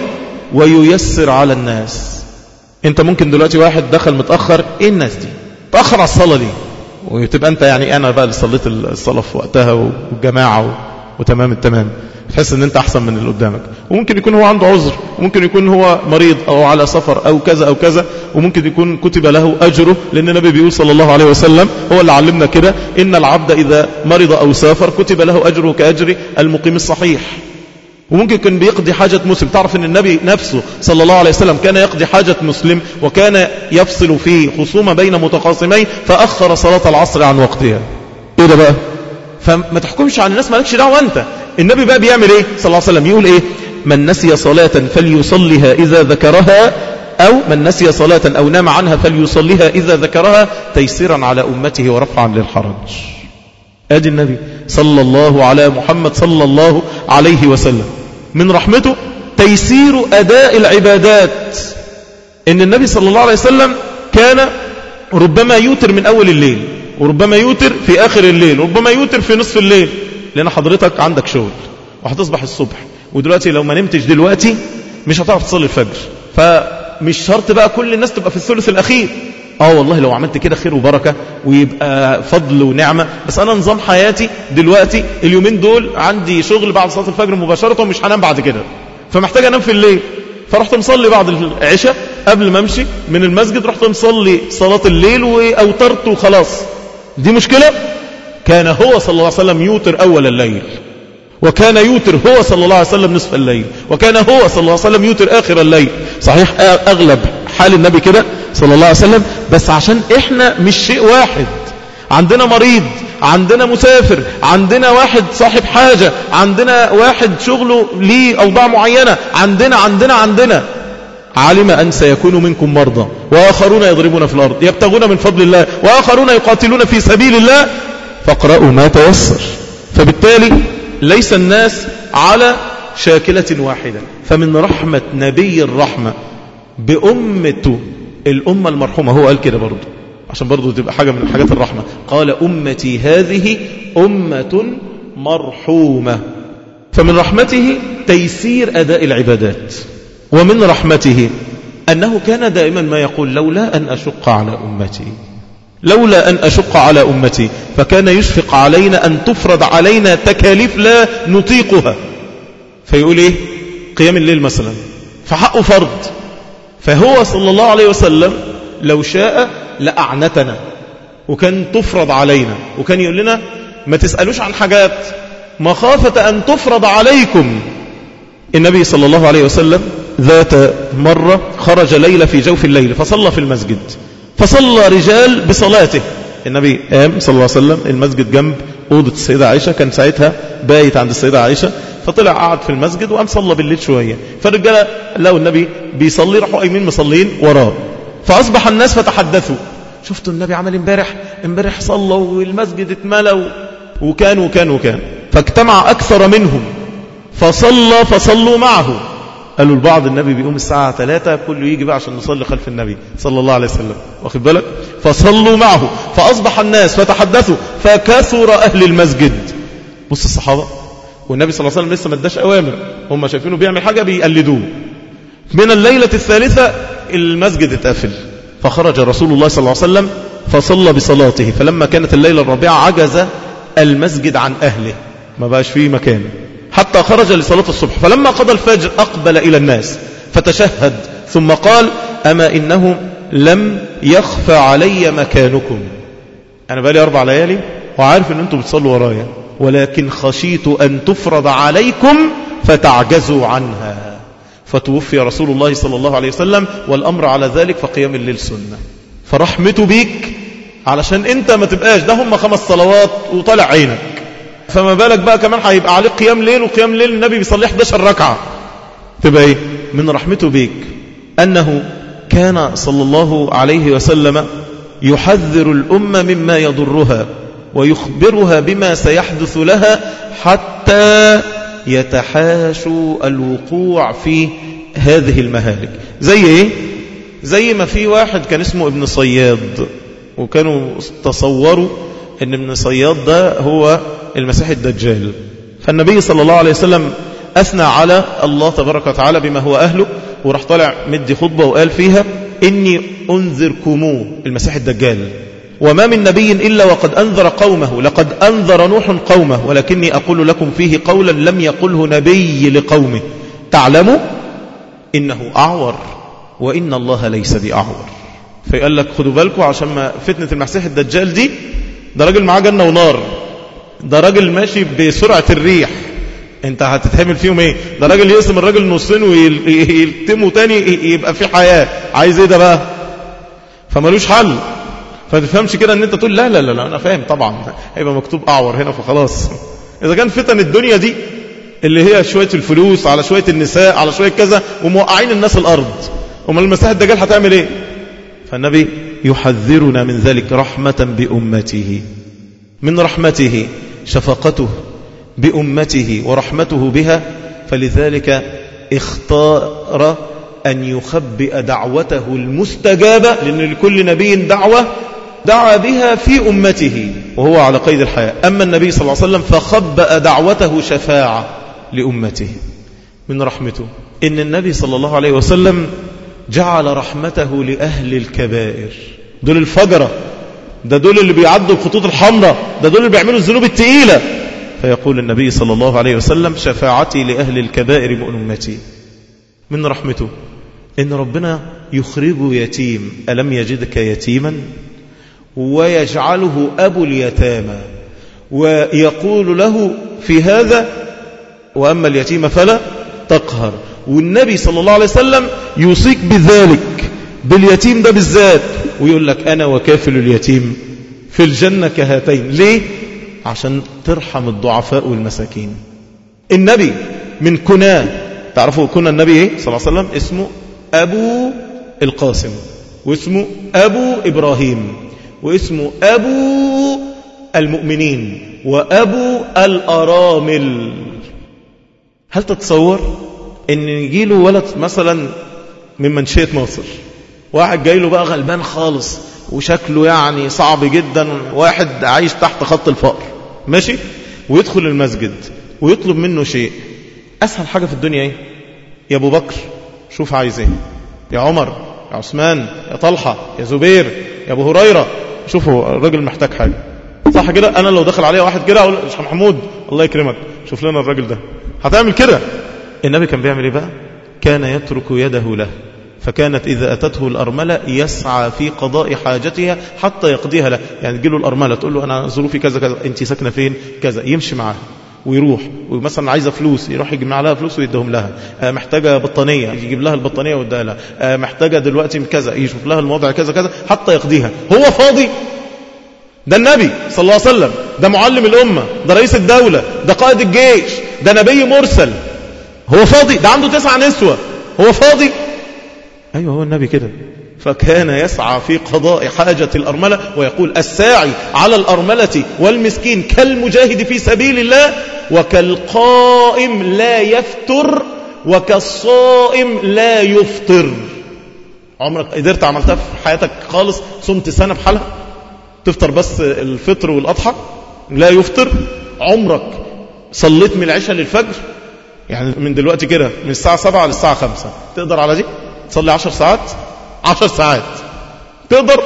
وييسر على الناس. انت ممكن دلوقتي واحد دخل متأخر، ايه الناس دي تأخر على الصلاة ليه؟ وتبقى انت يعني انا بقى اللي صليت الصلاة في وقتها والجماعة وتمام التمام، تحس ان انت احسن من اللي قدامك. وممكن يكون هو عنده عذر، وممكن يكون هو مريض او على سفر او كذا او كذا، وممكن يكون كتب له اجره، لان النبي بيقول صلى الله عليه وسلم هو اللي علمنا كده، ان العبد اذا مرض او سافر كتب له اجره كاجر المقيم الصحيح. وممكن كان بيقضي حاجة مسلم. تعرف ان النبي نفسه صلى الله عليه وسلم كان يقضي حاجة مسلم، وكان يفصل في خصومة بين متخاصمين فأخر صلاة العصر عن وقتها. ايه ده بقى؟ فما تحكمش عن الناس، مالكش دعوة انت. النبي بقى بيعمل ايه صلى الله عليه وسلم؟ يقول ايه؟ من نسي صلاة فليصليها إذا ذكرها، أو من نسي صلاة أو نام عنها فليصليها إذا ذكرها، تيسيرا على أمته ورفعا للحرج. ادي النبي صلى الله على محمد صلى الله عليه وسلم من رحمته تيسير أداء العبادات. إن النبي صلى الله عليه وسلم كان ربما يوتر من أول الليل، وربما يوتر في آخر الليل، وربما يوتر في نصف الليل، لأن حضرتك عندك شغل وهتصبح الصبح، ودلوقتي لو ما نمتش دلوقتي مش هتعرف تصلي الفجر، فمش شرط بقى كل الناس تبقى في الثلث الأخير. اه والله لو عملت كده خير وبركة ويبقى فضل ونعمة، بس أنا نظام حياتي دلوقتي اليومين دول عندي شغل بعد صلاة الفجر مباشرة ومش هنام بعد كده، فمحتاج أنام في الليل، فرحت مصلي بعد العشاء قبل ما امشي من المسجد، رحت مصلي صلاة الليل وأوترت وخلاص. دي مشكلة؟ كان هو صلى الله عليه وسلم يوتر أول الليل، وكان يوتر هو صلى الله عليه وسلم نصف الليل، وكان هو صلى الله عليه وسلم يوتر آخر الليل. صحيح أغلب حال النبي كده صلى الله عليه وسلم، بس عشان إحنا مش شيء واحد، عندنا مريض، عندنا مسافر، عندنا واحد صاحب حاجة، عندنا واحد شغله ليه أوضاع معينة، عندنا عندنا عندنا علم أن سيكون منكم مرضى وآخرون يضربون في الأرض يبتغون من فضل الله وآخرون يقاتلون في سبيل الله فاقرأوا ما تيسر. فبالتالي ليس الناس على شاكلة واحدة. فمن رحمة نبي الرحمة بأمته الأمة المرحومة، هو قال كده برضو عشان برضو تبقى حاجة من حاجات الرحمة، قال أمتي هذه أمة مرحومة. فمن رحمته تيسير أداء العبادات، ومن رحمته أنه كان دائما ما يقول لولا أن أشق على أمتي، لولا أن أشق على أمتي، فكان يشفق علينا أن تفرض علينا تكاليف لا نطيقها. فيقول إيه؟ قيام الليل مثلا فحقه فرض، فهو صلى الله عليه وسلم لو شاء لأعنتنا، وكان تفرض علينا، وكان يقول لنا ما تسألوش عن حاجات مخافة أن تفرض عليكم. النبي صلى الله عليه وسلم ذات مرة خرج ليلة في جوف الليل فصلى في المسجد، فصلى رجال بصلاته. النبي قام صلى الله عليه وسلم، المسجد جنب أوضة السيدة عائشة، كان ساعتها بايت عند السيدة عائشة، فطلع قعد في المسجد وقام صلى بالليل شوية. فالرجال لقوا النبي بيصلي راحوا قايمين مصلين وراه، فأصبح الناس فتحدثوا، شفتوا النبي عمل امبارح امبارح صلى والمسجد اتملى وكان وكان وكان. فاجتمع أكثر منهم فصلى فصلوا معه. قالوا البعض النبي بيقوم الساعة ثلاثة كله يجي بقى عشان نصلي خلف النبي صلى الله عليه وسلم، واخد بالك؟ فصلوا معه فأصبح الناس فتحدثوا فكثر أهل المسجد. بص الصحابة والنبي صلى الله عليه وسلم لسه ما اداش أوامر، هم شايفينه بيعمل حاجة بيقلدوه. من الليلة الثالثة المسجد اتقفل، فخرج رسول الله صلى الله عليه وسلم فصلى بصلاته. فلما كانت الليلة الرابعة عجز المسجد عن أهله، ما بقاش فيه مكان، حتى خرج لصلاة الصبح. فلما قضى الفجر أقبل إلى الناس فتشهد ثم قال أما إنه لم يخفى علي مكانكم، أنا بقالي أربع ليالي وعارف أن أنتم بتصلوا ورايا، ولكن خشيت أن تفرض عليكم فتعجزوا عنها. فتوفي رسول الله صلى الله عليه وسلم والأمر على ذلك، فقيام الليل سنة. فرحمته بيك علشان أنت ما تبقاش ده هم خمس صلوات وطلع عينك، فما بالك بقى كمان هيبقى عليك قيام ليل، وقيام ليل النبي بيصلي إحدى عشرة ركعة. تبقى ايه من رحمته بيك أنه كان صلى الله عليه وسلم يحذر الأمة مما يضرها ويخبرها بما سيحدث لها حتى يتحاشوا الوقوع في هذه المهالك. زي ايه؟ زي ما في واحد كان اسمه ابن صياد، وكانوا تصوروا ان ابن صياد ده هو المسيح الدجال. فالنبي صلى الله عليه وسلم أثنى على الله تبارك وتعالى بما هو أهله، وراح طالع مدي خطبة وقال فيها إني أنذركموه المسيح الدجال، وما من نبي إلا وقد أنذر قومه، لقد أنذر نوح قومه، ولكني أقول لكم فيه قولا لم يقله نبي لقومه، تعلموا إنه أعور وإن الله ليس بأعور. فقال لك خدوا بالكم عشان ما فتنة المسيح الدجال دي، ده راجل معاه جنة ونار، ده راجل ماشي بسرعة الريح، انت هتتحمل فيهم ايه؟ ده راجل يقسم الراجل نصين ويلتمه تاني يبقى في حياة، عايز ايه ده بقى؟ فمالوش حل. فتفهمش كده ان انت تقول لا لا لا انا فاهم طبعا هيبقى مكتوب اعور هنا فخلاص. اذا كان فتن الدنيا دي اللي هي شوية الفلوس على شوية النساء على شوية كذا وموقعين الناس الارض، وما المسيح الدجال هتعمل ايه؟ فالنبي يحذرنا من ذلك رحمة بأمته، من رحمته شفقته بأمته ورحمته بها، فلذلك اختار أن يخبئ دعوته المستجابة، لأن لكل نبي دعوة دعا بها في أمته وهو على قيد الحياة. أما النبي صلى الله عليه وسلم فخبأ دعوته شفاعة لأمته. من رحمته إن النبي صلى الله عليه وسلم جعل رحمته لأهل الكبائر، دول الفجرة، ده دول اللي بيعدوا الخطوط الحمراء، ده دول اللي بيعملوا الذنوب التقيلة. فيقول النبي صلى الله عليه وسلم شفاعتي لأهل الكبائر من أمتي. من رحمته إن ربنا يخرج يتيم، ألم يجدك يتيما، ويجعله أبو اليتامى، ويقول له في هذا وأما اليتيم فلا تقهر. والنبي صلى الله عليه وسلم يوصيك بذلك باليتيم ده بالذات، ويقول لك أنا وكافل اليتيم في الجنة كهاتين. ليه؟ عشان ترحم الضعفاء والمساكين. النبي من كناه، تعرفوا كنا النبي ايه صلى الله عليه وسلم؟ اسمه أبو القاسم، واسمه أبو إبراهيم، واسمه أبو المؤمنين، وأبو الأرامل. هل تتصور ان يجيله ولد مثلا من منشية مصر، واحد جاي له بقى غلبان خالص وشكله يعني صعب جدا، واحد عايش تحت خط الفقر، ماشي، ويدخل المسجد ويطلب منه شيء، أسهل حاجة في الدنيا ايه؟ يا أبو بكر شوف عايز ايه، يا عمر، يا عثمان، يا طلحة، يا زبير، يا أبو هريرة، شوفوا الراجل محتاج حاجة، صح كده؟ أنا لو دخل عليه واحد كده أقول شيخ محمود الله يكرمك شوف لنا الراجل ده، هتعمل كده؟ النبي كان بيعمل ايه بقى؟ كان يترك يده له فكانت إذا أتته الأرملة يسعى في قضاء حاجتها حتى يقضيها له. يعني تجي له الأرملة تقول له أنا ظروفي كذا كذا، أنت ساكنة فين كذا، يمشي معها ويروح، ومثلا عايزة فلوس يروح يجمع لها فلوس ويدهم لها، آه محتاجة بطانية يجيب لها البطانية ويدها لها، آه محتاجة دلوقتي كذا يشوف لها الموضع كذا كذا حتى يقضيها. هو فاضي؟ ده النبي صلى الله عليه وسلم، ده معلم الأمة، ده رئيس الدولة، ده قائد الجيش، ده نبي مرسل. هو فاضي؟ ده عنده تسع نسوة، هو فاضي؟ أيوه هو النبي كده. فكان يسعى في قضاء حاجة الأرملة، ويقول الساعي على الأرملة والمسكين كالمجاهد في سبيل الله وكالقائم لا يفتر وكالصائم لا يفطر. عمرك قدرت عملتها في حياتك خالص؟ صمت سنة بحالها تفطر بس الفطر والأضحى لا يفطر؟ عمرك صليت من العشاء للفجر؟ يعني من دلوقتي كده من الساعة سبعة للساعة خمسة تقدر على دي؟ تصلي عشر ساعات؟ عشر ساعات تقدر؟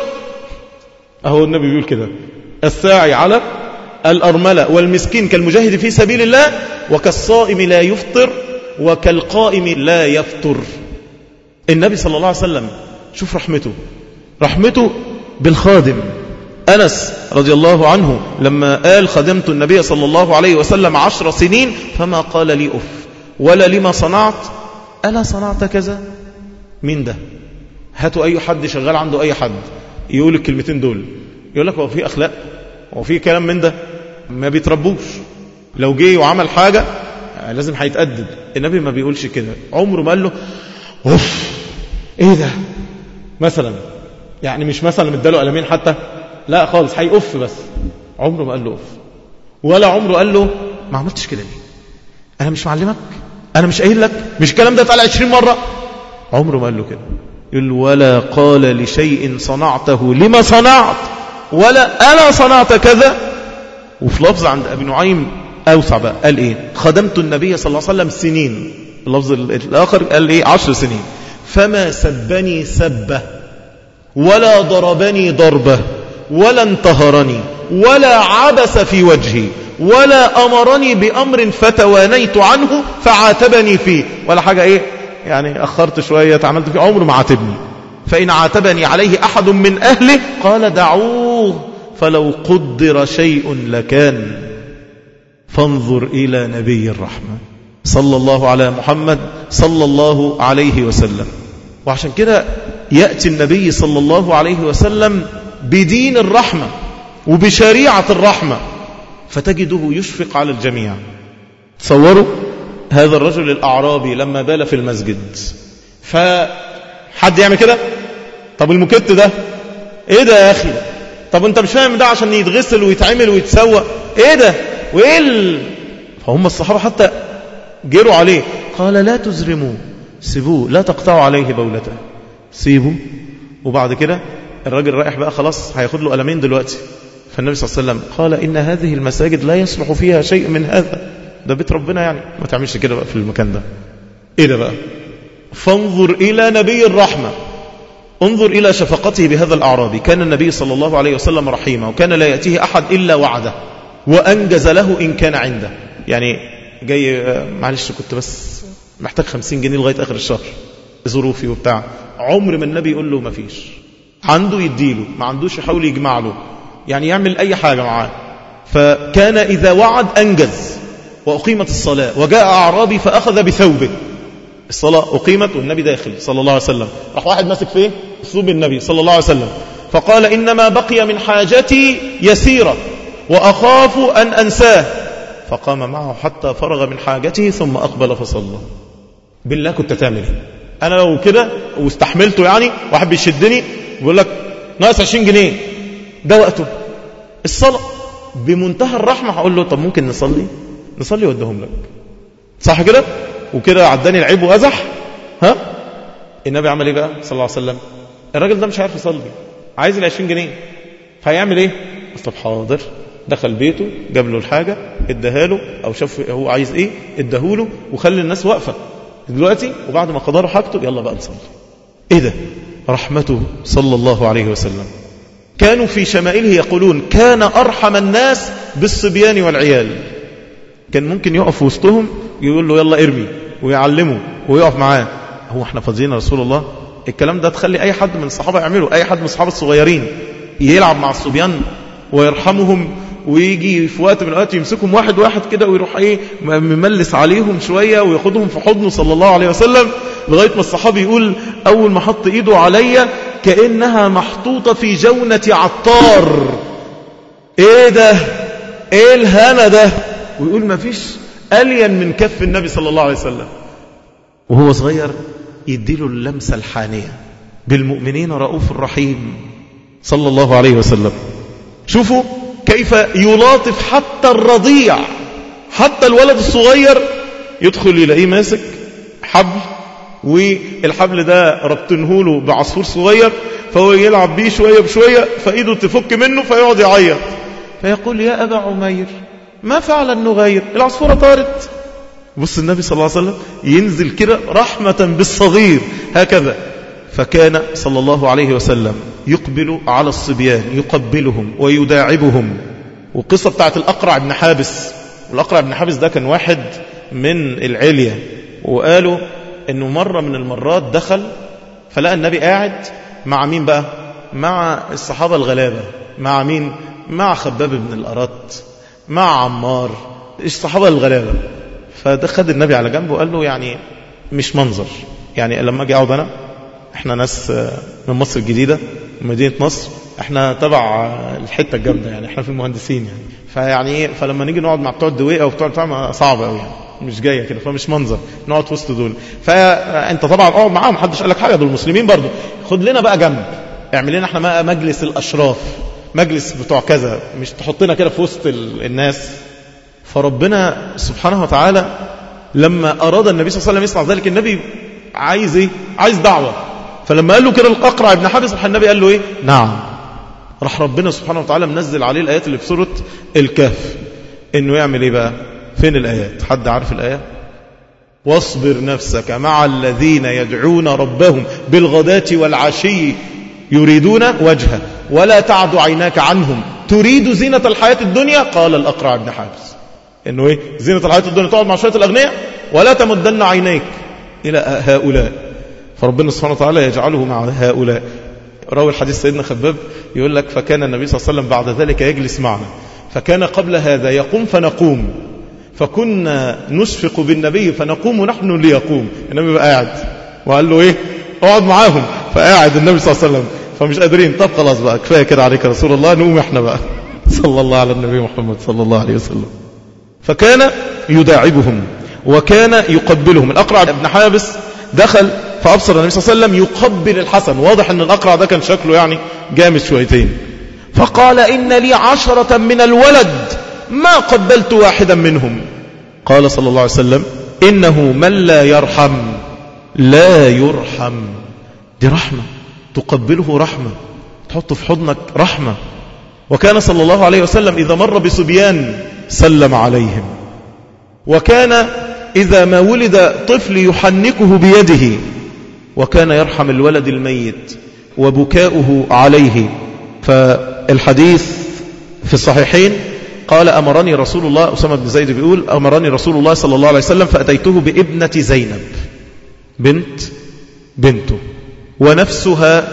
أهو النبي بيقول كده الساعي على الأرملة والمسكين كالمجاهد في سبيل الله وكالصائم لا يفطر وكالقائم لا يفطر. النبي صلى الله عليه وسلم شوف رحمته، رحمته بالخادم. أنس رضي الله عنه لما قال خدمت النبي صلى الله عليه وسلم عشر سنين فما قال لي أف ولا لما صنعت، ألا صنعت كذا؟ مين ده؟ هاتوا أي حد شغال عنده أي حد يقول الكلمتين دول، يقول لك هو في أخلاق؟ هو في كلام من ده؟ ما بيتربوش. لو جه وعمل حاجة لازم هيتأدب. النبي ما بيقولش كده، عمره ما قال له أوف إيه ده مثلا، يعني مش مثلا مداله قلمين حتى، لا خالص هيقف بس، عمره ما قال له أوف. ولا عمره قال له ما عملتش كده ليه، أنا مش معلمك، أنا مش قايل لك، مش الكلام ده اتقال عشرين مرة. عمره ما قال له كده. يقول ولا قال لشيء صنعته لما صنعت ولا أنا صنعت كذا. وفي لفظ عند أبي نعيم أوسع بقى، قال إيه؟ خدمت النبي صلى الله عليه وسلم سنين. اللفظ الآخر قال إيه؟ عشر سنين. فما سبني سبة ولا ضربني ضربة ولا انتهرني ولا عبس في وجهي ولا أمرني بأمر فتوانيت عنه فعاتبني فيه، ولا حاجة إيه يعني أخرت شوية تعملت فيه، عمره ما عاتبني. فإن عاتبني عليه أحد من أهله قال دعوه فلو قدر شيء لكان. فانظر إلى نبي الرحمة صلى الله على محمد صلى الله عليه وسلم. وعشان كده يأتي النبي صلى الله عليه وسلم بدين الرحمة وبشريعة الرحمة، فتجده يشفق على الجميع. تصوروا هذا الرجل الأعرابي لما بال في المسجد، فحد يعمل كده؟ طب المكت ده ايه ده يا أخي؟ طب انت مش فاهم ده عشان يتغسل ويتعمل ويتسوى؟ ايه ده؟ وايه ال... فهم الصحابة حتى جروا عليه، قال لا تزرموه، سيبوه، لا تقطعوا عليه بولته، سيبوه. وبعد كده الراجل رايح بقى خلاص هياخد له قلمين دلوقتي. فالنبي صلى الله عليه وسلم قال إن هذه المساجد لا يصلح فيها شيء من هذا، ده بيت ربنا يعني ما تعملش كده بقى في المكان ده. ايه ده بقى؟ فانظر إلى نبي الرحمة، انظر إلى شفقته بهذا الأعرابي. كان النبي صلى الله عليه وسلم رحيما، وكان لا يأتيه أحد إلا وعده وأنجز له إن كان عنده. يعني جاي معلش كنت بس محتاج خمسين جنيه لغاية آخر الشهر ظروفي وبتاع، عمر ما النبي يقول له ما فيش، عنده يديله، ما عندوش يحاول يجمع له، يعني يعمل أي حاجة معاه. فكان إذا وعد أنجز. وأقيمت الصلاة وجاء أعرابي فأخذ بثوبه، الصلاة أقيمت والنبي داخل صلى الله عليه وسلم، راح واحد ماسك فيه ثوب النبي صلى الله عليه وسلم، فقال إنما بقي من حاجتي يسيرة وأخاف أن أنساه، فقام معه حتى فرغ من حاجته ثم أقبل فصلى. بالله كنت تعمل ايه؟ أنا لو كده واستحملته، يعني واحد بيشدني ويقول لك ناقص عشرين جنيه، ده وقته الصلاة، بمنتهى الرحمة هقول له طب ممكن نصلي نصلي وادهم لك، صح كده؟ وكده عداني العيب وأزح. ها النبي عمل ايه بقى صلى الله عليه وسلم؟ الراجل ده مش عارف يصلي، عايز العشرين جنيه، فهيعمل ايه؟ طب حاضر، دخل بيته جاب له الحاجة اداها له، او شاف هو عايز ايه اداهوله، وخلي الناس واقفة دلوقتي، وبعد ما قدروا حاجته يلا بقى نصلي. ايه ده؟ رحمته صلى الله عليه وسلم. كانوا في شمائله يقولون كان أرحم الناس بالصبيان والعيال. كان ممكن يقف وسطهم يقول له يلا ارمي ويعلمه ويقف معاه. هو احنا فاضيين يا رسول الله؟ الكلام ده تخلي أي حد من الصحابة يعمله، أي حد من الصحابة الصغيرين يلعب مع الصبيان ويرحمهم، ويجي في وقت من الوقت يمسكهم واحد واحد كده ويروح ايه مملس عليهم شوية وياخدهم في حضنه صلى الله عليه وسلم، لغاية ما الصحابي يقول أول ما حط إيده عليا كأنها محطوطة في جونة عطار. ايه ده، ايه الهنا ده، ويقول ما فيش ألين من كف النبي صلى الله عليه وسلم. وهو صغير يديله اللمسة الحانية، بالمؤمنين رؤوف رحيم صلى الله عليه وسلم. شوفوا كيف يلاطف حتى الرضيع، حتى الولد الصغير يدخل يلاقيه ماسك حبل، والحبل ده ربطنه له بعصفور صغير، فهو يلعب بيه شوية بشوية فإيده تفك منه فيقعد يعيط، فيقول يا أبا عمير ما فعل النغير، العصفورة طارت. بص النبي صلى الله عليه وسلم ينزل كده رحمة بالصغير هكذا. فكان صلى الله عليه وسلم يقبل على الصبيان يقبلهم ويداعبهم. وقصة بتاعت الأقرع بن حابس، والأقرع بن حابس ده كان واحد من العلية، وقالوا انه مرة من المرات دخل فلقى النبي قاعد مع مين بقى، مع الصحابة الغلابة، مع مين، مع خباب بن الأرط، مع عمار، الصحابة الغلابة. فدخل النبي على جنبه وقال له يعني مش منظر، يعني لما اجي اقعد انا، احنا ناس من مصر الجديدة مدينة نصر، احنا تبع الحتة الجامدة، يعني احنا في المهندسين يعني، فيعني فلما نيجي نقعد مع بتوع الدويقة وبتوع بتاع صعب قوي يعني، مش جاية كده، فمش منظر نقعد في وسط دول. فانت طبعا اقعد معاهم، محدش قال لك حاجة، دول مسلمين برضو، خد لنا بقى جنب، اعمل لنا احنا مجلس الاشراف، مجلس بتوع كذا، مش تحطنا كده في وسط الناس. فربنا سبحانه وتعالى لما أراد النبي صلى الله عليه وسلم يصنع ذلك، النبي عايز ايه، عايز دعوة. فلما قال له كده الأقرع ابن حابس، راح النبي قال له ايه، نعم. راح ربنا سبحانه وتعالى منزل عليه الآيات اللي في سورة الكهف، انه يعمل ايه بقى. فين الآيات، حد عارف الآية؟ واصبر نفسك مع الذين يدعون ربهم بالغداة والعشي يريدون وجهه ولا تعد عيناك عنهم تريد زينة الحياة الدنيا. قال الأقرع ابن حابس انه ايه، زينة الحياة الدنيا تقعد مع شوية الأغنياء، ولا تمدن عينيك إلى هؤلاء. فربنا سبحانه وتعالى يجعله مع هؤلاء. راوي الحديث سيدنا خباب يقول لك فكان النبي صلى الله عليه وسلم بعد ذلك يجلس معنا، فكان قبل هذا يقوم فنقوم، فكنا نشفق بالنبي فنقوم نحن ليقوم. النبي بقى قاعد وقال له ايه، اقعد معاهم، فقاعد النبي صلى الله عليه وسلم، فمش قادرين، طب خلاص بقى كفاية كده عليك يا رسول الله، نقوم احنا بقى صلى الله على النبي محمد صلى الله عليه وسلم. فكان يداعبهم وكان يقبلهم. الأقرع ابن حابس دخل فأبصر النبي صلى الله عليه وسلم يقبل الحسن، واضح ان الأقرع ده كان شكله يعني جامد شويتين، فقال إن لي عشرة من الولد ما قبلت واحدا منهم. قال صلى الله عليه وسلم إنه من لا يرحم لا يرحم. دي رحمة، تقبله رحمة، تحطه في حضنك رحمة. وكان صلى الله عليه وسلم إذا مر بصبيان سلم عليهم، وكان إذا ما ولد طفل يحنكه بيده، وكان يرحم الولد الميت وبكاؤه عليه. فالحديث في الصحيحين قال أمرني رسول الله، أسامة بن زيد بيقول أمرني رسول الله صلى الله عليه وسلم فأتيته بابنة زينب بنت بنته ونفسها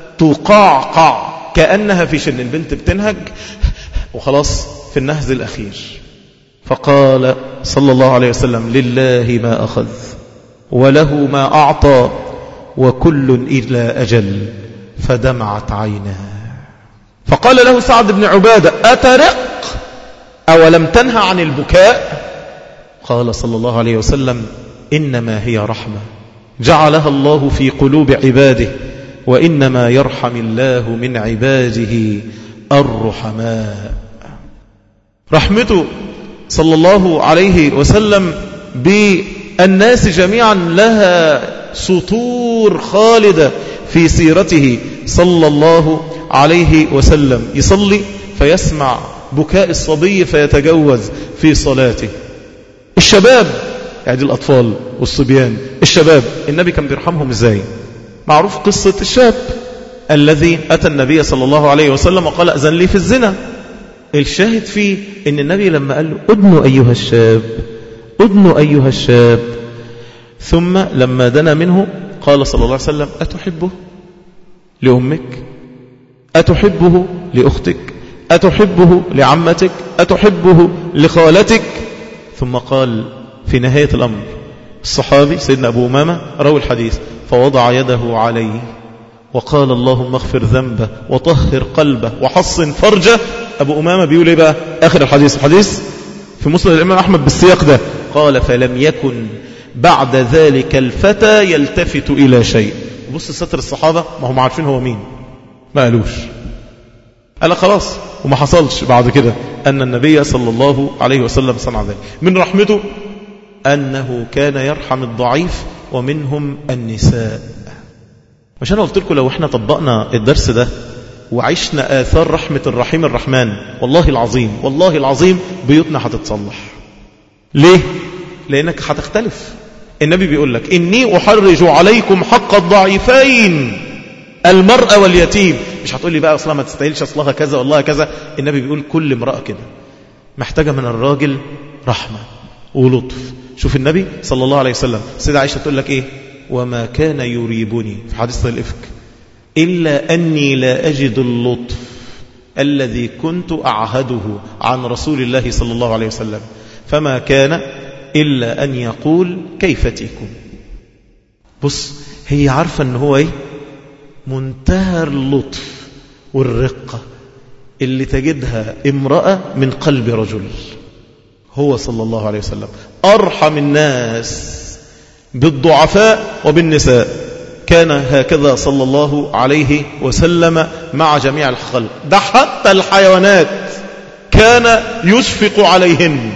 تقعقع كأنها في شن، البنت بتنهج وخلاص في النهز الأخير. فقال صلى الله عليه وسلم لله ما أخذ وله ما أعطى وكل إلى أجل، فدمعت عيناه. فقال له سعد بن عبادة أترق أولم تنهى عن البكاء؟ قال صلى الله عليه وسلم إنما هي رحمة جعلها الله في قلوب عباده، وإنما يرحم الله من عباده الرحماء. رحمته صلى الله عليه وسلم بالناس جميعا لها سطور خالدة في سيرته صلى الله عليه وسلم. يصلي فيسمع بكاء الصبي فيتجوز في صلاته. الشباب يعني الأطفال والصبيان، الشباب النبي كان بيرحمهم ازاي؟ معروف قصة الشاب الذي أتى النبي صلى الله عليه وسلم وقال أذن لي في الزنا. الشاهد فيه ان النبي لما قال له ادنوا أيها الشاب ادنوا أيها الشاب، ثم لما دنا منه قال صلى الله عليه وسلم أتحبه لأمك؟ أتحبه لأختك؟ أتحبه لعمتك؟ أتحبه لخالتك؟ ثم قال في نهاية الأمر الصحابي سيدنا أبو أمامة روى الحديث فوضع يده عليه وقال اللهم اغفر ذنبه وطهر قلبه وحصن فرجه. أبو أمامة بيقول إيه بقى آخر الحديث؟ الحديث في مسند الإمام أحمد بالسياق ده، قال فلم يكن بعد ذلك الفتى يلتفت إلى شيء. بص ستر الصحابة، ما هم عارفين هو مين، ما قالوش، قال خلاص. وما حصلش بعد كده أن النبي صلى الله عليه وسلم صنع ذلك. من رحمته أنه كان يرحم الضعيف ومنهم النساء. مش أنا قلت لكم لو احنا طبقنا الدرس ده وعشنا آثار رحمة الرحيم الرحمن، والله العظيم والله العظيم بيوتنا هتتصلح. ليه؟ لأنك هتختلف. النبي بيقول لك إني أحرج عليكم حق الضعيفين المرأة واليتيم. مش هتقول لي بقى أصلا ما تستاهلش، أصلها كذا والله كذا. النبي بيقول كل امرأة كده محتاجة من الراجل رحمة ولطف. شوف النبي صلى الله عليه وسلم، سيدة عائشة تقول لك إيه؟ وما كان يريبني في حديث الإفك إلا أني لا أجد اللطف الذي كنت أعهده عن رسول الله صلى الله عليه وسلم، فما كان إلا أن يقول كيف تيكم. بص، هي عارفة أنه هو إيه؟ منتهى اللطف والرقة اللي تجدها امرأة من قلب رجل. هو صلى الله عليه وسلم أرحم الناس بالضعفاء وبالنساء. كان هكذا صلى الله عليه وسلم مع جميع الخلق، ده حتى الحيوانات كان يشفق عليهن.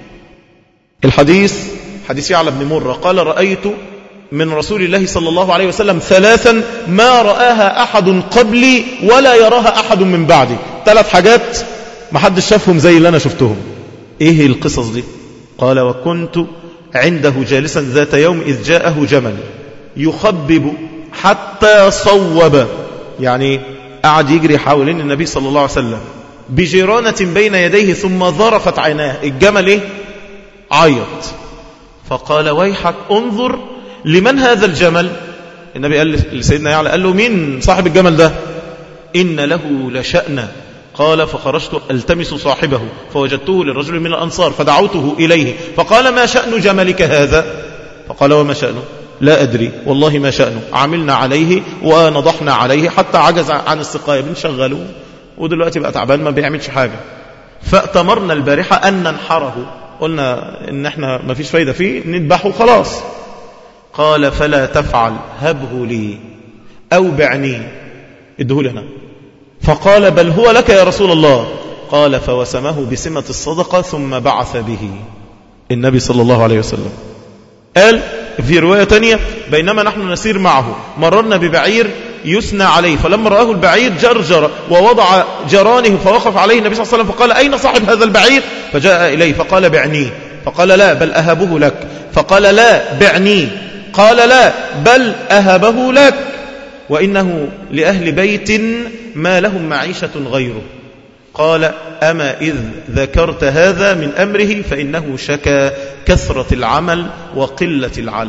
الحديث حديث يعلى بن مرة قال رأيت من رسول الله صلى الله عليه وسلم ثلاثا ما رآها أحد قبلي ولا يراها أحد من بعدي. ثلاث حاجات ما حد شافهم زي اللي أنا شفتهم. إيه القصص دي؟ قال وكنت عنده جالسا ذات يوم إذ جاءه جمل يخبب حتى صوب، يعني قعد يجري حوالين النبي صلى الله عليه وسلم بجيرانة بين يديه ثم ظرفت عيناه. الجمل إيه؟ عيط. فقال ويحك انظر لمن هذا الجمل. النبي قال لسيدنا يعلى، قال له مين صاحب الجمل ده؟ إن له لشأن. قال فخرجت ألتمس صاحبه فوجدته للرجل من الأنصار فدعوته إليه فقال ما شأن جملك هذا؟ فقال وما شأنه؟ لا أدري والله ما شأنه، عملنا عليه ونضحنا عليه حتى عجز عن السقاية، بنشغله ودلوقتي بقى تعبان ما بيعملش حاجة. فأتمرنا البارحة أن ننحره، قلنا إن احنا ما فيش فايدة فيه نذبحه خلاص. قال فلا تفعل، هبه لي أو بعني، اديه لنا. فقال بل هو لك يا رسول الله. قال فوسمه بسمة الصدقة ثم بعث به النبي صلى الله عليه وسلم. قال في رواية تانية بينما نحن نسير معه مررنا ببعير يثنى عليه، فلما رآه البعير جرجر ووضع جرانه فوقف عليه النبي صلى الله عليه وسلم فقال أين صاحب هذا البعير؟ فجاء إليه فقال بعنيه. فقال لا بل أهبه لك. فقال لا بعنيه. قال لا بل أهبه لك، وإنه لأهل بيت ما لهم معيشة غيره. قال أما إذ ذكرت هذا من أمره فإنه شكى كثرة العمل وقلة العلف.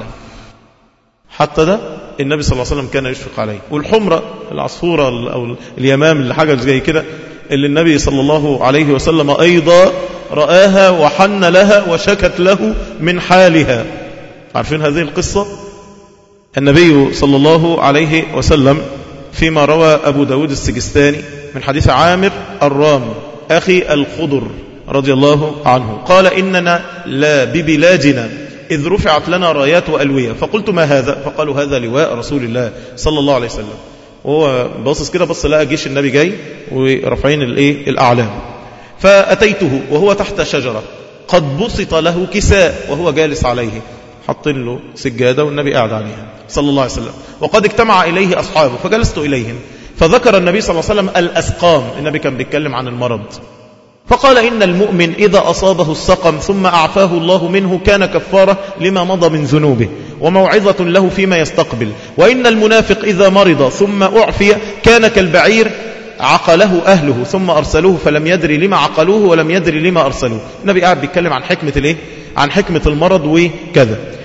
حتى ده النبي صلى الله عليه وسلم كان يشفق عليه. والحمرة العصفورة أو اليمام اللي حاجة زي كده اللي النبي صلى الله عليه وسلم أيضا رآها وحن لها وشكت له من حالها. عارفين هذه القصة؟ النبي صلى الله عليه وسلم فيما روى أبو داود السجستاني من حديث عامر الرام أخي الخضر رضي الله عنه قال إننا لا ببلادنا إذ رفعت لنا رايات وألوية، فقلت ما هذا؟ فقالوا هذا لواء رسول الله صلى الله عليه وسلم. وهو باصص كده بص لقى جيش النبي جاي ورفعين الايه الأعلام. فأتيته وهو تحت شجرة قد بسط له كساء وهو جالس عليه، حطين له سجادة والنبي قاعد عليها صلى الله عليه وسلم، وقد اجتمع إليه أصحابه فجلست إليهم فذكر النبي صلى الله عليه وسلم الأسقام. النبي كان بيتكلم عن المرض، فقال إن المؤمن إذا أصابه السقم ثم أعفاه الله منه كان كفارة لما مضى من ذنوبه وموعظة له فيما يستقبل، وإن المنافق إذا مرض ثم أعفي كان كالبعير عقله أهله ثم أرسلوه فلم يدري لما عقلوه ولم يدري لما أرسلوه. النبي قاعد بيتكلم عن حكمة الإيه؟ عن حكمة المرض وكذا.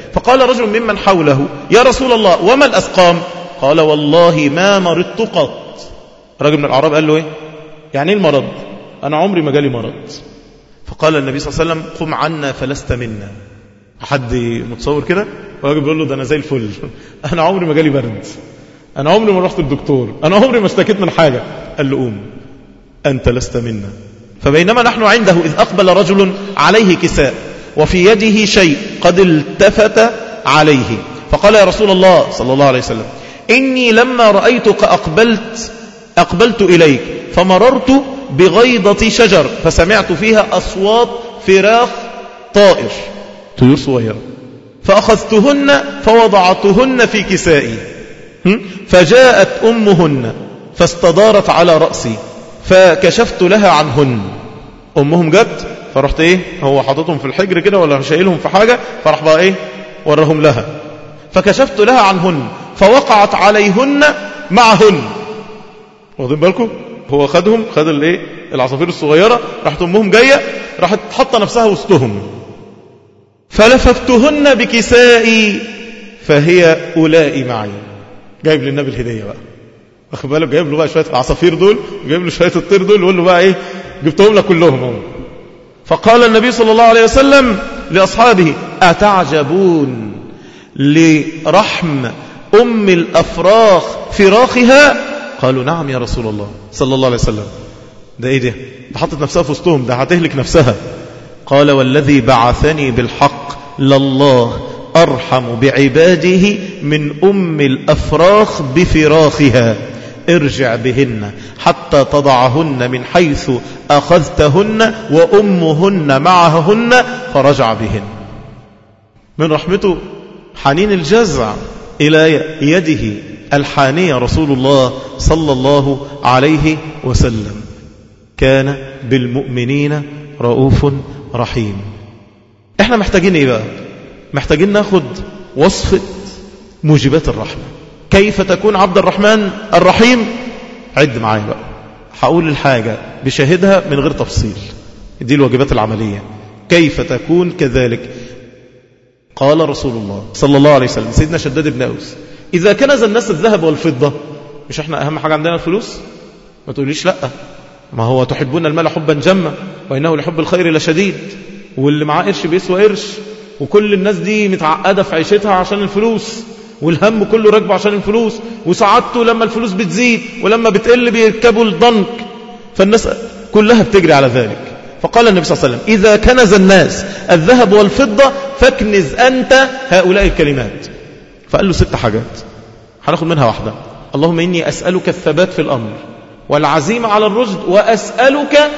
فقال رجل ممن حوله يا رسول الله وما الأسقام؟ قال والله ما مرضت قط. رجل من الأعراب قال له إيه؟ يعني إيه المرض؟ أنا عمري ما جالي مرض. فقال النبي صلى الله عليه وسلم قم عنا فلست منا. حد متصور كده؟ وراجل بيقول له ده أنا زي الفل، أنا عمري ما جالي برد، أنا عمري ما رحت الدكتور، أنا عمري ما اشتكيت من حاجة. قال له قوم أنت لست منا. فبينما نحن عنده إذ أقبل رجل عليه كساء وفي يده شيء قد التفت عليه فقال يا رسول الله صلى الله عليه وسلم إني لما رأيتك أقبلت أقبلت إليك فمررت بغيضة شجر فسمعت فيها أصوات فراخ طائر، طيور صغيرة، فأخذتهن فوضعتهن في كسائي فجاءت أمهن فاستدارت على رأسي فكشفت لها عنهن. أمهم جت فرحت إيه، هو حاططهم في الحجر كده ولا شايلهم في حاجة، فرح بقى إيه ورهم لها، فكشفت لها عنهن فوقعت عليهن معهن. واخدين بالكم؟ هو خدهم، خد الايه العصافير الصغيرة، راحت أمهم جاية راحت حاطه نفسها وسطهم فلففتهن بكسائي فهي أولئي معي. جايب للنبي الهدية بقى، واخد بالك، جايب له بقى شوية العصافير دول، جايب له شوية الطير دول، ويقول له بقى ايه جبتهم لك كلهم هم. فقال النبي صلى الله عليه وسلم لأصحابه أتعجبون لرحم أم الأفراخ فراخها؟ قالوا نعم يا رسول الله صلى الله عليه وسلم. ده ايه ده؟ ده حطت نفسها في وسطهم، ده هتهلك نفسها. قال والذي بعثني بالحق لله أرحم بعباده من أم الأفراخ بفراخها، ارجع بهن حتى تضعهن من حيث أخذتهن وأمهن معهن. فرجع بهن. من رحمته حنين الجزع إلى يده الحانية رسول الله صلى الله عليه وسلم. كان بالمؤمنين رؤوف رحيم. احنا محتاجين ايه بقى؟ محتاجين ناخد وصفة موجبات الرحمة. كيف تكون عبد الرحمن الرحيم؟ عد معايا بقى، هقول الحاجة بشاهدها من غير تفصيل، دي الواجبات العملية. كيف تكون كذلك؟ قال رسول الله صلى الله عليه وسلم سيدنا شداد بن أوس إذا كنز الناس الذهب والفضة، مش احنا أهم حاجة عندنا الفلوس؟ ما تقوليش لأ، ما هو تحبون المال حبا جما وإنه لحب الخير لشديد، واللي معاه قرش بيسوى قرش، وكل الناس دي متعقدة في عيشتها عشان الفلوس، والهم كله راكبه عشان الفلوس، وسعادته لما الفلوس بتزيد ولما بتقل بيركبوا الضنك، فالناس كلها بتجري على ذلك. فقال النبي صلى الله عليه وسلم إذا كنز الناس الذهب والفضة فاكنز أنت هؤلاء الكلمات. فقال له ست حاجات هناخد منها واحدة. اللهم إني أسألك الثبات في الأمر والعزيمة على الرشد وأسألك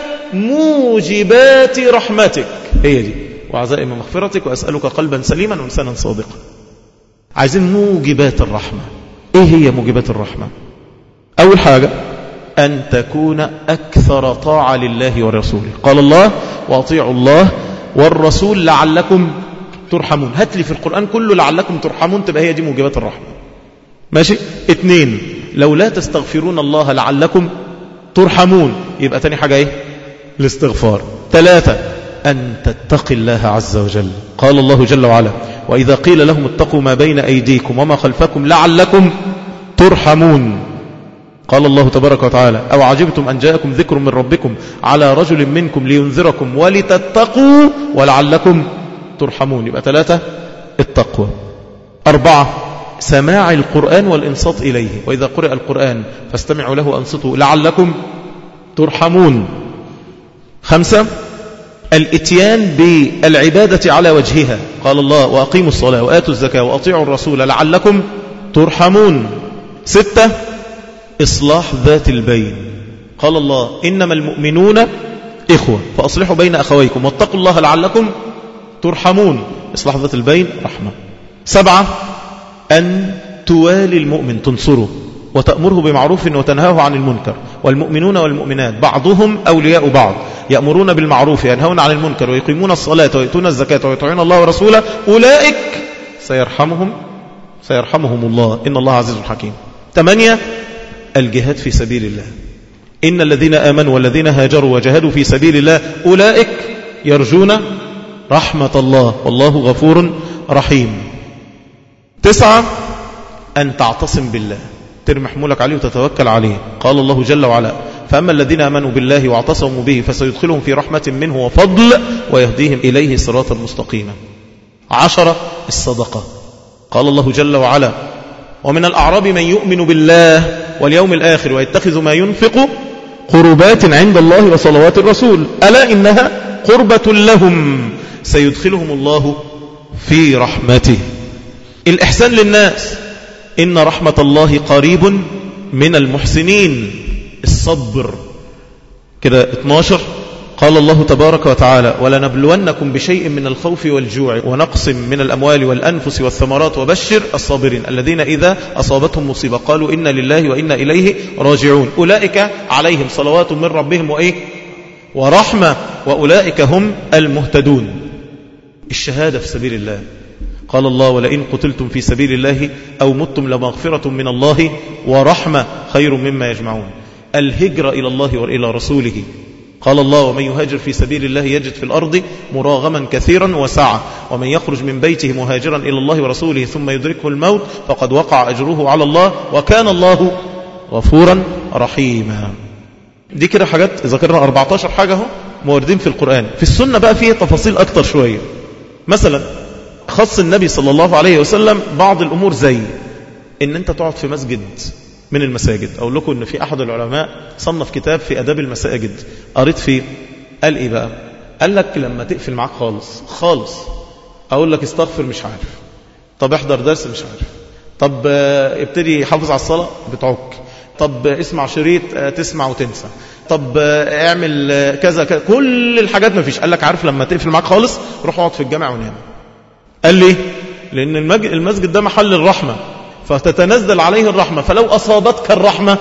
موجبات رحمتك، هي دي، وعزائم مغفرتك، وأسألك قلبا سليما ولسانا صادقا. عايزين موجبات الرحمة. ايه هي موجبات الرحمة؟ اول حاجة ان تكون اكثر طاعة لله ورسوله. قال الله واطيعوا الله والرسول لعلكم ترحمون. هات لي في القرآن كله لعلكم ترحمون، تبقى هي دي موجبات الرحمة. ماشي. اتنين لو لا تستغفرون الله لعلكم ترحمون، يبقى تاني حاجة ايه؟ الاستغفار. ثلاثة أن تتقي الله عز وجل. قال الله جل وعلا وإذا قيل لهم اتقوا ما بين أيديكم وما خلفكم لعلكم ترحمون. قال الله تبارك وتعالى أو عجبتم أن جاءكم ذكر من ربكم على رجل منكم لينذركم ولتتقوا ولعلكم ترحمون. يبقى ثلاثة التقوى. أربعة سماع القرآن والإنصات إليه، وإذا قرأ القرآن فاستمعوا له وأنصتوا لعلكم ترحمون. خمسة الاتيان بالعبادة على وجهها. قال الله وأقيموا الصلاة وآتوا الزكاة وأطيعوا الرسول لعلكم ترحمون. ستة إصلاح ذات البين. قال الله إنما المؤمنون إخوة فأصلحوا بين أخويكم واتقوا الله لعلكم ترحمون. إصلاح ذات البين رحمة. سبعة أن توالي المؤمن، تنصره وتأمره بمعروف وتنهاه عن المنكر. والمؤمنون والمؤمنات بعضهم أولياء بعض يأمرون بالمعروف ينهون عن المنكر ويقيمون الصلاة ويؤتون الزكاة ويطيعون الله ورسوله أولئك سيرحمهم سيرحمهم الله إن الله عزيز حكيم. ثمانية الجهاد في سبيل الله. إن الذين آمنوا والذين هاجروا وجاهدوا في سبيل الله أولئك يرجون رحمة الله والله غفور رحيم. تسعة أن تعتصم بالله، ترمي حمولك عليه وتتوكل عليه. قال الله جل وعلا: فأما الذين آمنوا بالله واعتصموا به فسيدخلهم في رحمة منه وفضل ويهديهم إليه صراطا مستقيما. عشرة الصدقة. قال الله جل وعلا: ومن الأعراب من يؤمن بالله واليوم الآخر ويتخذ ما ينفق قربات عند الله وصلوات الرسول ألا إنها قربة لهم سيدخلهم الله في رحمته. الإحسان للناس، إن رحمة الله قريب من المحسنين. الصبر كده. اتناشر قال الله تبارك وتعالى: ولنبلونكم بشيء من الخوف والجوع ونقص من الأموال والأنفس والثمرات وبشر الصابرين الذين إذا أصابتهم مصيبة قالوا إنا لله وإنا إليه راجعون أولئك عليهم صلوات من ربهم وإيه ورحمة وأولئك هم المهتدون. الشهادة في سبيل الله. قال الله: ولئن قتلتم في سبيل الله أو متم لمغفرة من الله ورحمة خير مما يجمعون. الهجرة إلى الله وإلى رسوله. قال الله: ومن يهاجر في سبيل الله يجد في الأرض مراغما كثيرا وسعة ومن يخرج من بيته مهاجرا إلى الله ورسوله ثم يدركه الموت فقد وقع أجره على الله وكان الله غفورا رحيما. دي كده حاجات ذكرنا أربعتاشر حاجة هم موردين في القرآن. في السنة بقى فيه تفاصيل أكتر شوية. مثلا خص النبي صلى الله عليه وسلم بعض الأمور زي إن أنت تقعد في مسجد من المساجد. أقول لكم أن في أحد العلماء صنف كتاب في أداب المساجد قريت فيه قال إيه بقى؟ قال لك لما تقفل معاك خالص خالص أقول لك استغفر مش عارف، طب احضر درس مش عارف، طب ابتدي حافظ على الصلاة بتعك، طب اسمع شريط تسمع وتنسى، طب اعمل كذا كذا، كل الحاجات ما فيش. قال لك عارف لما تقفل معاك خالص روح اقعد في الجامع ونام. قال لي لأن المسجد ده محل الرحمة فتتنزل عليه الرحمة، فلو أصابتك الرحمة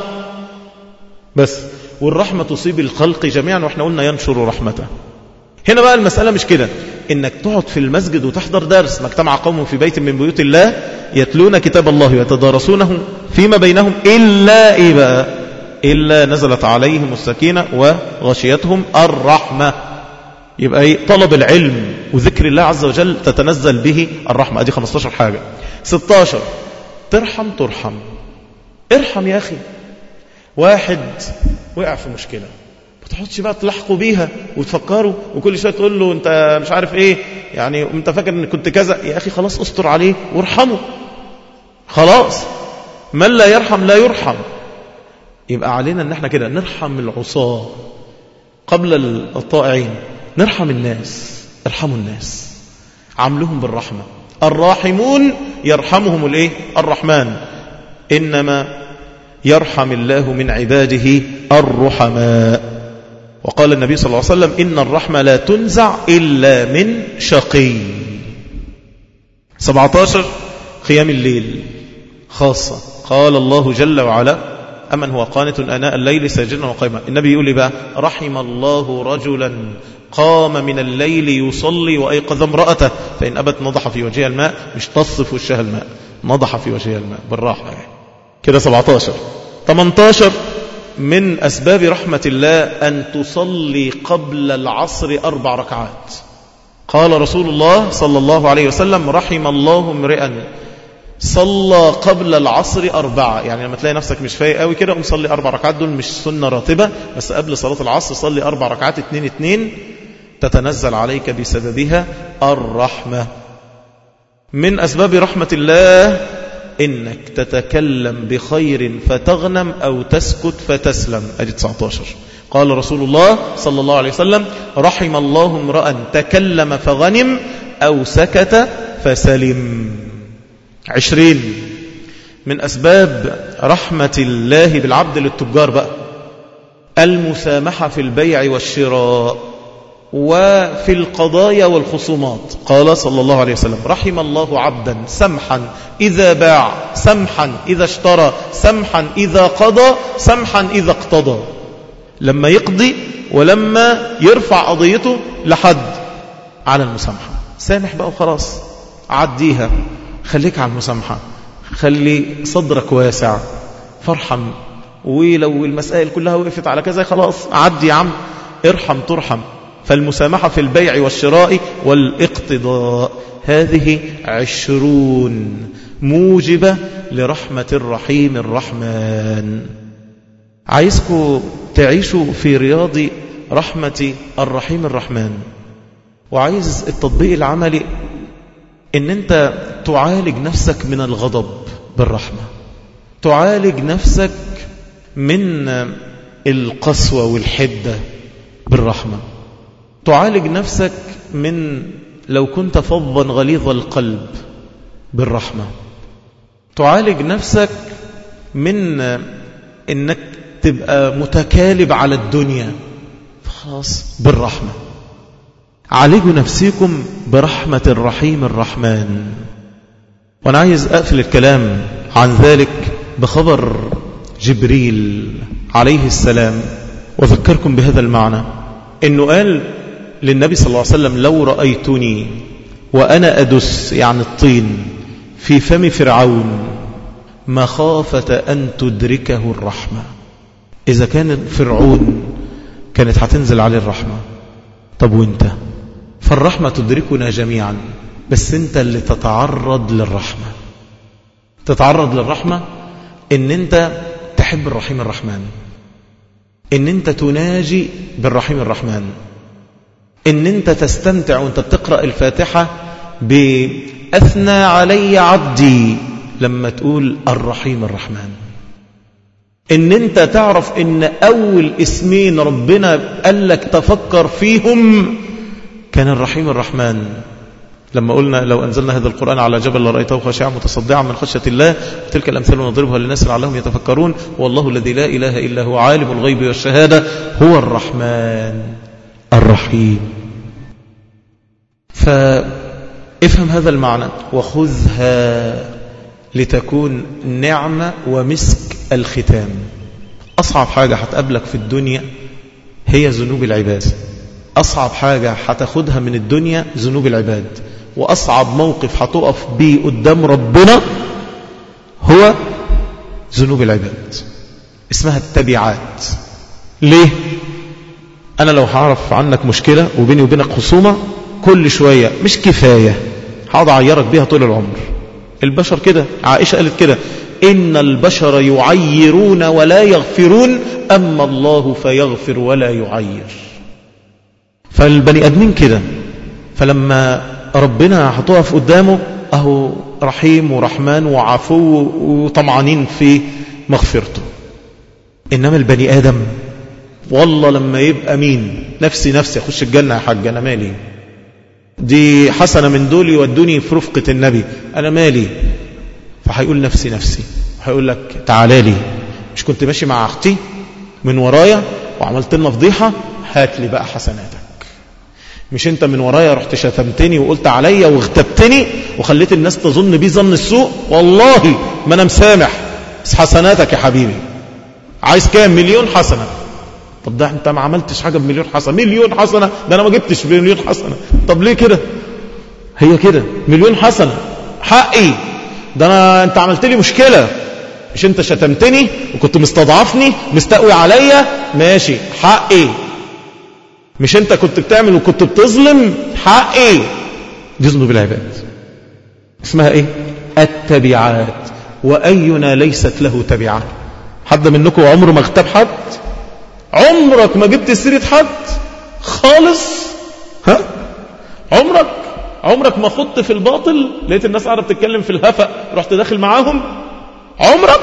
بس، والرحمة تصيب الخلق جميعا، وإحنا قلنا ينشر رحمته. هنا بقى المسألة مش كده إنك تقعد في المسجد وتحضر درس. ما اجتمع قوم في بيت من بيوت الله يتلون كتاب الله ويتدارسونه فيما بينهم إلا إيه بقى إلا نزلت عليهم السكينة وغشيتهم الرحمة. يبقى ايه طلب العلم وذكر الله عز وجل تتنزل به الرحمة. ادي خمستاشر حاجة. ستاشر ترحم ترحم. ارحم يا أخي. واحد وقع في مشكلة ما تحطش بقى تلحقوا بيها وتفكروا وكل شوية تقول له انت مش عارف ايه يعني انت فاكر ان كنت كذا. يا أخي خلاص استر عليه وارحمه خلاص. من لا يرحم لا يرحم. يبقى علينا ان احنا كده نرحم العصاة قبل الطائعين. نرحم الناس. ارحموا الناس عاملهم بالرحمة. الراحمون يرحمهم الايه الرحمن. إنما يرحم الله من عباده الرحماء. وقال النبي صلى الله عليه وسلم إن الرحمة لا تنزع إلا من شقي. سبعتاشر قيام الليل خاصة. قال الله جل وعلا أمن هو قانت آناء الليل ساجدا وقائما. النبي يقول لي بقى رحم الله رجلا قام من الليل يصلي وأيقظ امرأته فإن أبت نضح في وجهها الماء. مش تص في وجهها الماء، نضح في وجهها الماء بالراحة يعني. كده سبعتاشر. تمنتاشر من أسباب رحمة الله أن تصلي قبل العصر أربع ركعات. قال رسول الله صلى الله عليه وسلم رحم الله امرئا صلى قبل العصر أربعة. يعني لما تلاقي نفسك مش فايق قوي كده قوم صلي أربع ركعات. دول مش سنة راتبة بس قبل صلاة العصر صلي أربع ركعات اتنين اتنين تتنزل عليك بسببها الرحمة. من أسباب رحمة الله إنك تتكلم بخير فتغنم أو تسكت فتسلم. أدي تسعتاشر. قال رسول الله صلى الله عليه وسلم رحم الله امرأ تكلم فغنم أو سكت فسلم. عشرين من أسباب رحمة الله بالعبد للتجار بقى المسامحة في البيع والشراء وفي القضايا والخصومات. قال صلى الله عليه وسلم رحم الله عبدا سمحا إذا باع سمحا إذا اشترى سمحا إذا قضى سمحا إذا اقتضى. لما يقضي ولما يرفع قضيته لحد على المسامحة. سامح بقى وخلاص عديها. خليك على المسامحة. خلي صدرك واسع فرحم. ولو المسائل كلها وقفت على كذا خلاص عدي يا عم. ارحم ترحم. فالمسامحة في البيع والشراء والاقتضاء. هذه عشرون موجبة لرحمة الرحيم الرحمن. عايزكم تعيشوا في رياض رحمة الرحيم الرحمن، وعايز التطبيق العملي ان انت تعالج نفسك من الغضب بالرحمة، تعالج نفسك من القسوة والحدة بالرحمة، تعالج نفسك من لو كنت فظا غليظ القلب بالرحمة، تعالج نفسك من انك تبقى متكالب على الدنيا خلاص بالرحمة. عالجوا نفسكم برحمة الرحيم الرحمن. وانا عايز اقفل الكلام عن ذلك بخبر جبريل عليه السلام، وذكركم بهذا المعنى، انه قال للنبي صلى الله عليه وسلم: لو رأيتني وأنا أدس يعني الطين في فم فرعون مخافة أن تدركه الرحمة. إذا كان فرعون كانت هتنزل عليه الرحمة، طب وانت؟ فالرحمة تدركنا جميعا، بس انت اللي تتعرض للرحمة. تتعرض للرحمة ان انت تحب الرحيم الرحمن، ان انت تناجي بالرحيم الرحمن، ان انت تستمتع وانت بتقرأ الفاتحة بأثنى علي عبدي لما تقول الرحيم الرحمن، ان انت تعرف ان اول اسمين ربنا قال لك تفكر فيهم كان الرحيم الرحمن. لما قلنا لو أنزلنا هذا القرآن على جبل لرأيته خاشعا متصدعا من خشية الله، تلك الأمثال نضربها للناس لعلهم يتفكرون، والله الذي لا إله إلا هو عالم الغيب والشهادة هو الرحمن الرحيم. فافهم هذا المعنى وخذها لتكون نعمة ومسك الختام. أصعب حاجة هتقابلك في الدنيا هي ذنوب العباد، أصعب حاجة هتاخدها من الدنيا ذنوب العباد، وأصعب موقف هتقف بيه قدام ربنا هو ذنوب العباد. اسمها التبعات. ليه؟ أنا لو هعرف عنك مشكلة وبيني وبينك خصومة كل شوية مش كفاية، هقعد أعيرك بيها طول العمر. البشر كده، عائشة قالت كده: إن البشر يعيرون ولا يغفرون، أما الله فيغفر ولا يعير. فالبني أدمين كده، فلما ربنا هتقف قدامه أهو رحيم ورحمن وعفو وطمعانين في مغفرته. إنما البني آدم والله لما يبقى مين نفسي نفسي أخش الجنة يا حاج، أنا مالي، دي حسنة من دول يودوني في رفقة النبي، أنا مالي. فهيقول نفسي نفسي، هيقول لك تعالى لي، مش كنت ماشي مع أختي من ورايا وعملت لنا فضيحة، هات لي بقى حسناتك. مش انت من ورايا رحت شتمتني وقلت عليا واغتبتني وخليت الناس تظن بي ظن السوء، والله ما انا مسامح، بس حسناتك يا حبيبي. عايز كام؟ مليون حسنة. طب ده انت ما عملتش حاجة بمليون حسنة. مليون حسنة؟ ده انا ما جبتش بمليون حسنة. طب ليه كده؟ هي كده مليون حسنة حقي، ده انا انت عملت لي مشكلة، مش انت شتمتني وكنت مستضعفني مستقوي عليا، ماشي حقي. مش انت كنت بتعمل وكنت بتظلم، حقي. دي ذنوب العباد، اسمها ايه؟ التبعات. واينا ليست له تبعة؟ حد منكم عمره ما اغتاب حد؟ عمرك ما جبت سيرة حد خالص؟ ها؟ عمرك عمرك ما خضت في الباطل، لقيت الناس قاعده بتتكلم في الهفق رحت داخل معاهم؟ عمرك؟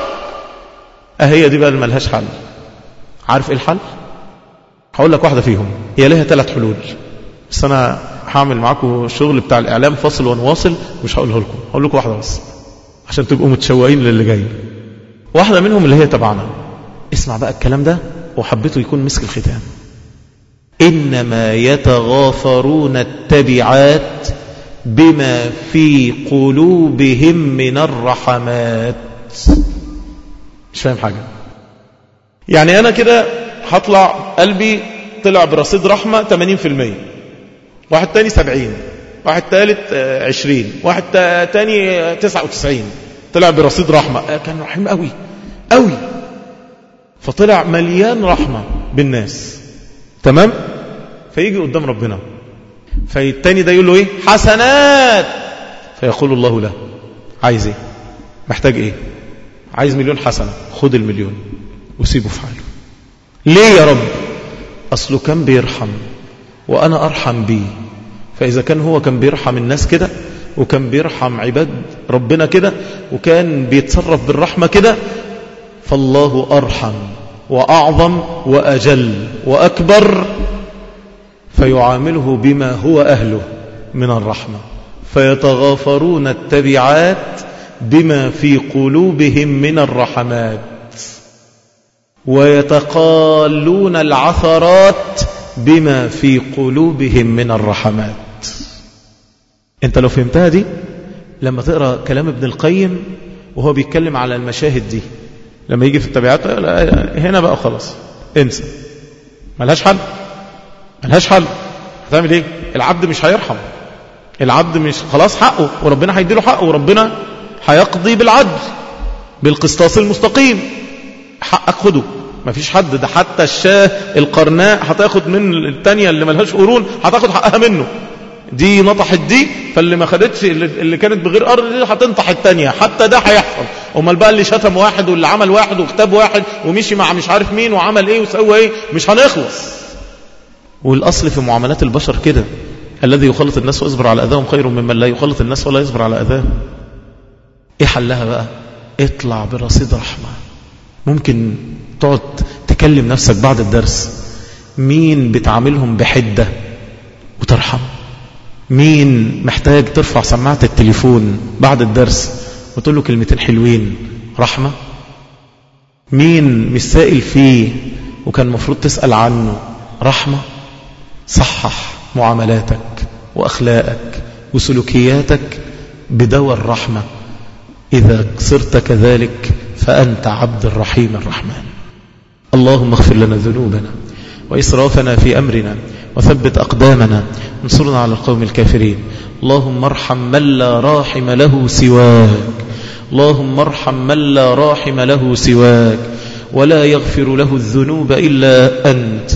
اهي دي بقى اللي ملهاش حل. عارف ايه الحل؟ هقول لك واحدة فيهم، هي لها ثلاث حلول، بس أنا هعمل معاكم الشغل بتاع الإعلام فصل ونواصل، مش هقوله لكم، هقول لكم واحدة بس عشان تبقوا متشوقين للي جاي. واحدة منهم اللي هي تبعنا. اسمع بقى الكلام ده وحبيته يكون مسك الختام. إنما يتغافرون التبعات بما في قلوبهم من الرحمات. مش فاهم حاجة. يعني أنا كده هطلع قلبي طلع برصيد رحمة ثمانين بالمئة، واحد تاني سبعين، واحد تالت عشرين، واحد تاني تسعة وتسعين، طلع برصيد رحمة، كان رحيم قوي قوي، فطلع مليان رحمة بالناس. تمام؟ فيجي قدام ربنا، فالتاني ده يقول له ايه؟ حسنات. فيقول الله له عايز ايه؟ محتاج ايه؟ عايز مليون حسنة، خد المليون وسيبه في حاله. ليه يا رب؟ أصله كان بيرحم وأنا أرحم بيه، فإذا كان هو كان بيرحم الناس كده وكان بيرحم عباد ربنا كده وكان بيتصرف بالرحمة كده، فالله أرحم وأعظم وأجل وأكبر، فيعامله بما هو أهله من الرحمة، فيتغافرون التبعات بما في قلوبهم من الرحمات، ويتقالون العثرات بما في قلوبهم من الرحمات. انت لو فهمتها دي لما تقرأ كلام ابن القيم وهو بيتكلم على المشاهد دي، لما يجي في التبعات هنا بقى خلاص انسى، ملهاش حل، ملهاش حل. هتعمل ايه؟ العبد مش هيرحم، العبد مش خلاص حقه، وربنا هيديله حقه، وربنا هيقضي بالعدل بالقسطاس المستقيم. حقك خده، مفيش حد، ده حتى الشاه القرناء هتاخد من التانية اللي ملهاش قرون هتاخد حقها منه، دي نطحت دي، فاللي ما خدتش اللي كانت بغير أرض دي هتنطح التانية، حتى ده هيحصل. امال بقى اللي شتم واحد واللي عمل واحد واغتاب واحد ومشي مع مش عارف مين وعمل ايه وسوى ايه، مش هنخلص. والأصل في معاملات البشر كده، الذي يخلط الناس ويصبر على أذاهم خير ممن لا يخلط الناس ولا يصبر على أذاهم. ايه حلها بقى؟ اطلع برصيد رحمة. ممكن تقعد تكلم نفسك بعد الدرس، مين بتعاملهم بحدة وترحم؟ مين محتاج ترفع سماعة التليفون بعد الدرس وتقول له كلمتين حلوين رحمة؟ مين مش سائل فيه وكان مفروض تسأل عنه رحمة؟ صحح معاملاتك وأخلاقك وسلوكياتك بدور الرحمة. إذا صرت كذلك فأنت عبد الرحيم الرحمن. اللهم اغفر لنا ذنوبنا وإسرافنا في أمرنا وثبت أقدامنا انصرنا على القوم الكافرين. اللهم ارحم من لا راحم له سواك، اللهم ارحم من لا راحم له سواك ولا يغفر له الذنوب إلا أنت.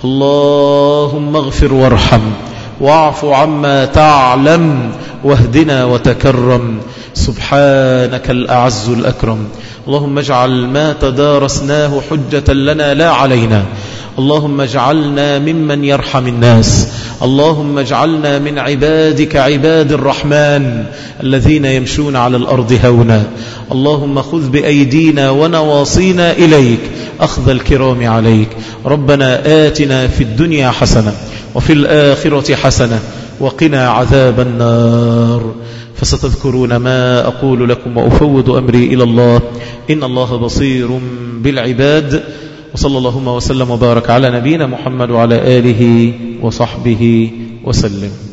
اللهم اغفر وارحم واعف عما تعلم واهدنا وتكرم. سبحانك الأعز الأكرم. اللهم اجعل ما تدارسناه حجة لنا لا علينا. اللهم اجعلنا ممن يرحم الناس. اللهم اجعلنا من عبادك عباد الرحمن الذين يمشون على الأرض هونا. اللهم خذ بأيدينا ونواصينا إليك أخذ الكرام عليك. ربنا آتنا في الدنيا حسنة وفي الآخرة حسنة وقنا عذاب النار. فستذكرون ما أقول لكم وأفوض أمري إلى الله، إن الله بصير بالعباد. وصلى اللهم وسلم وبارك على نبينا محمد وعلى آله وصحبه وسلم.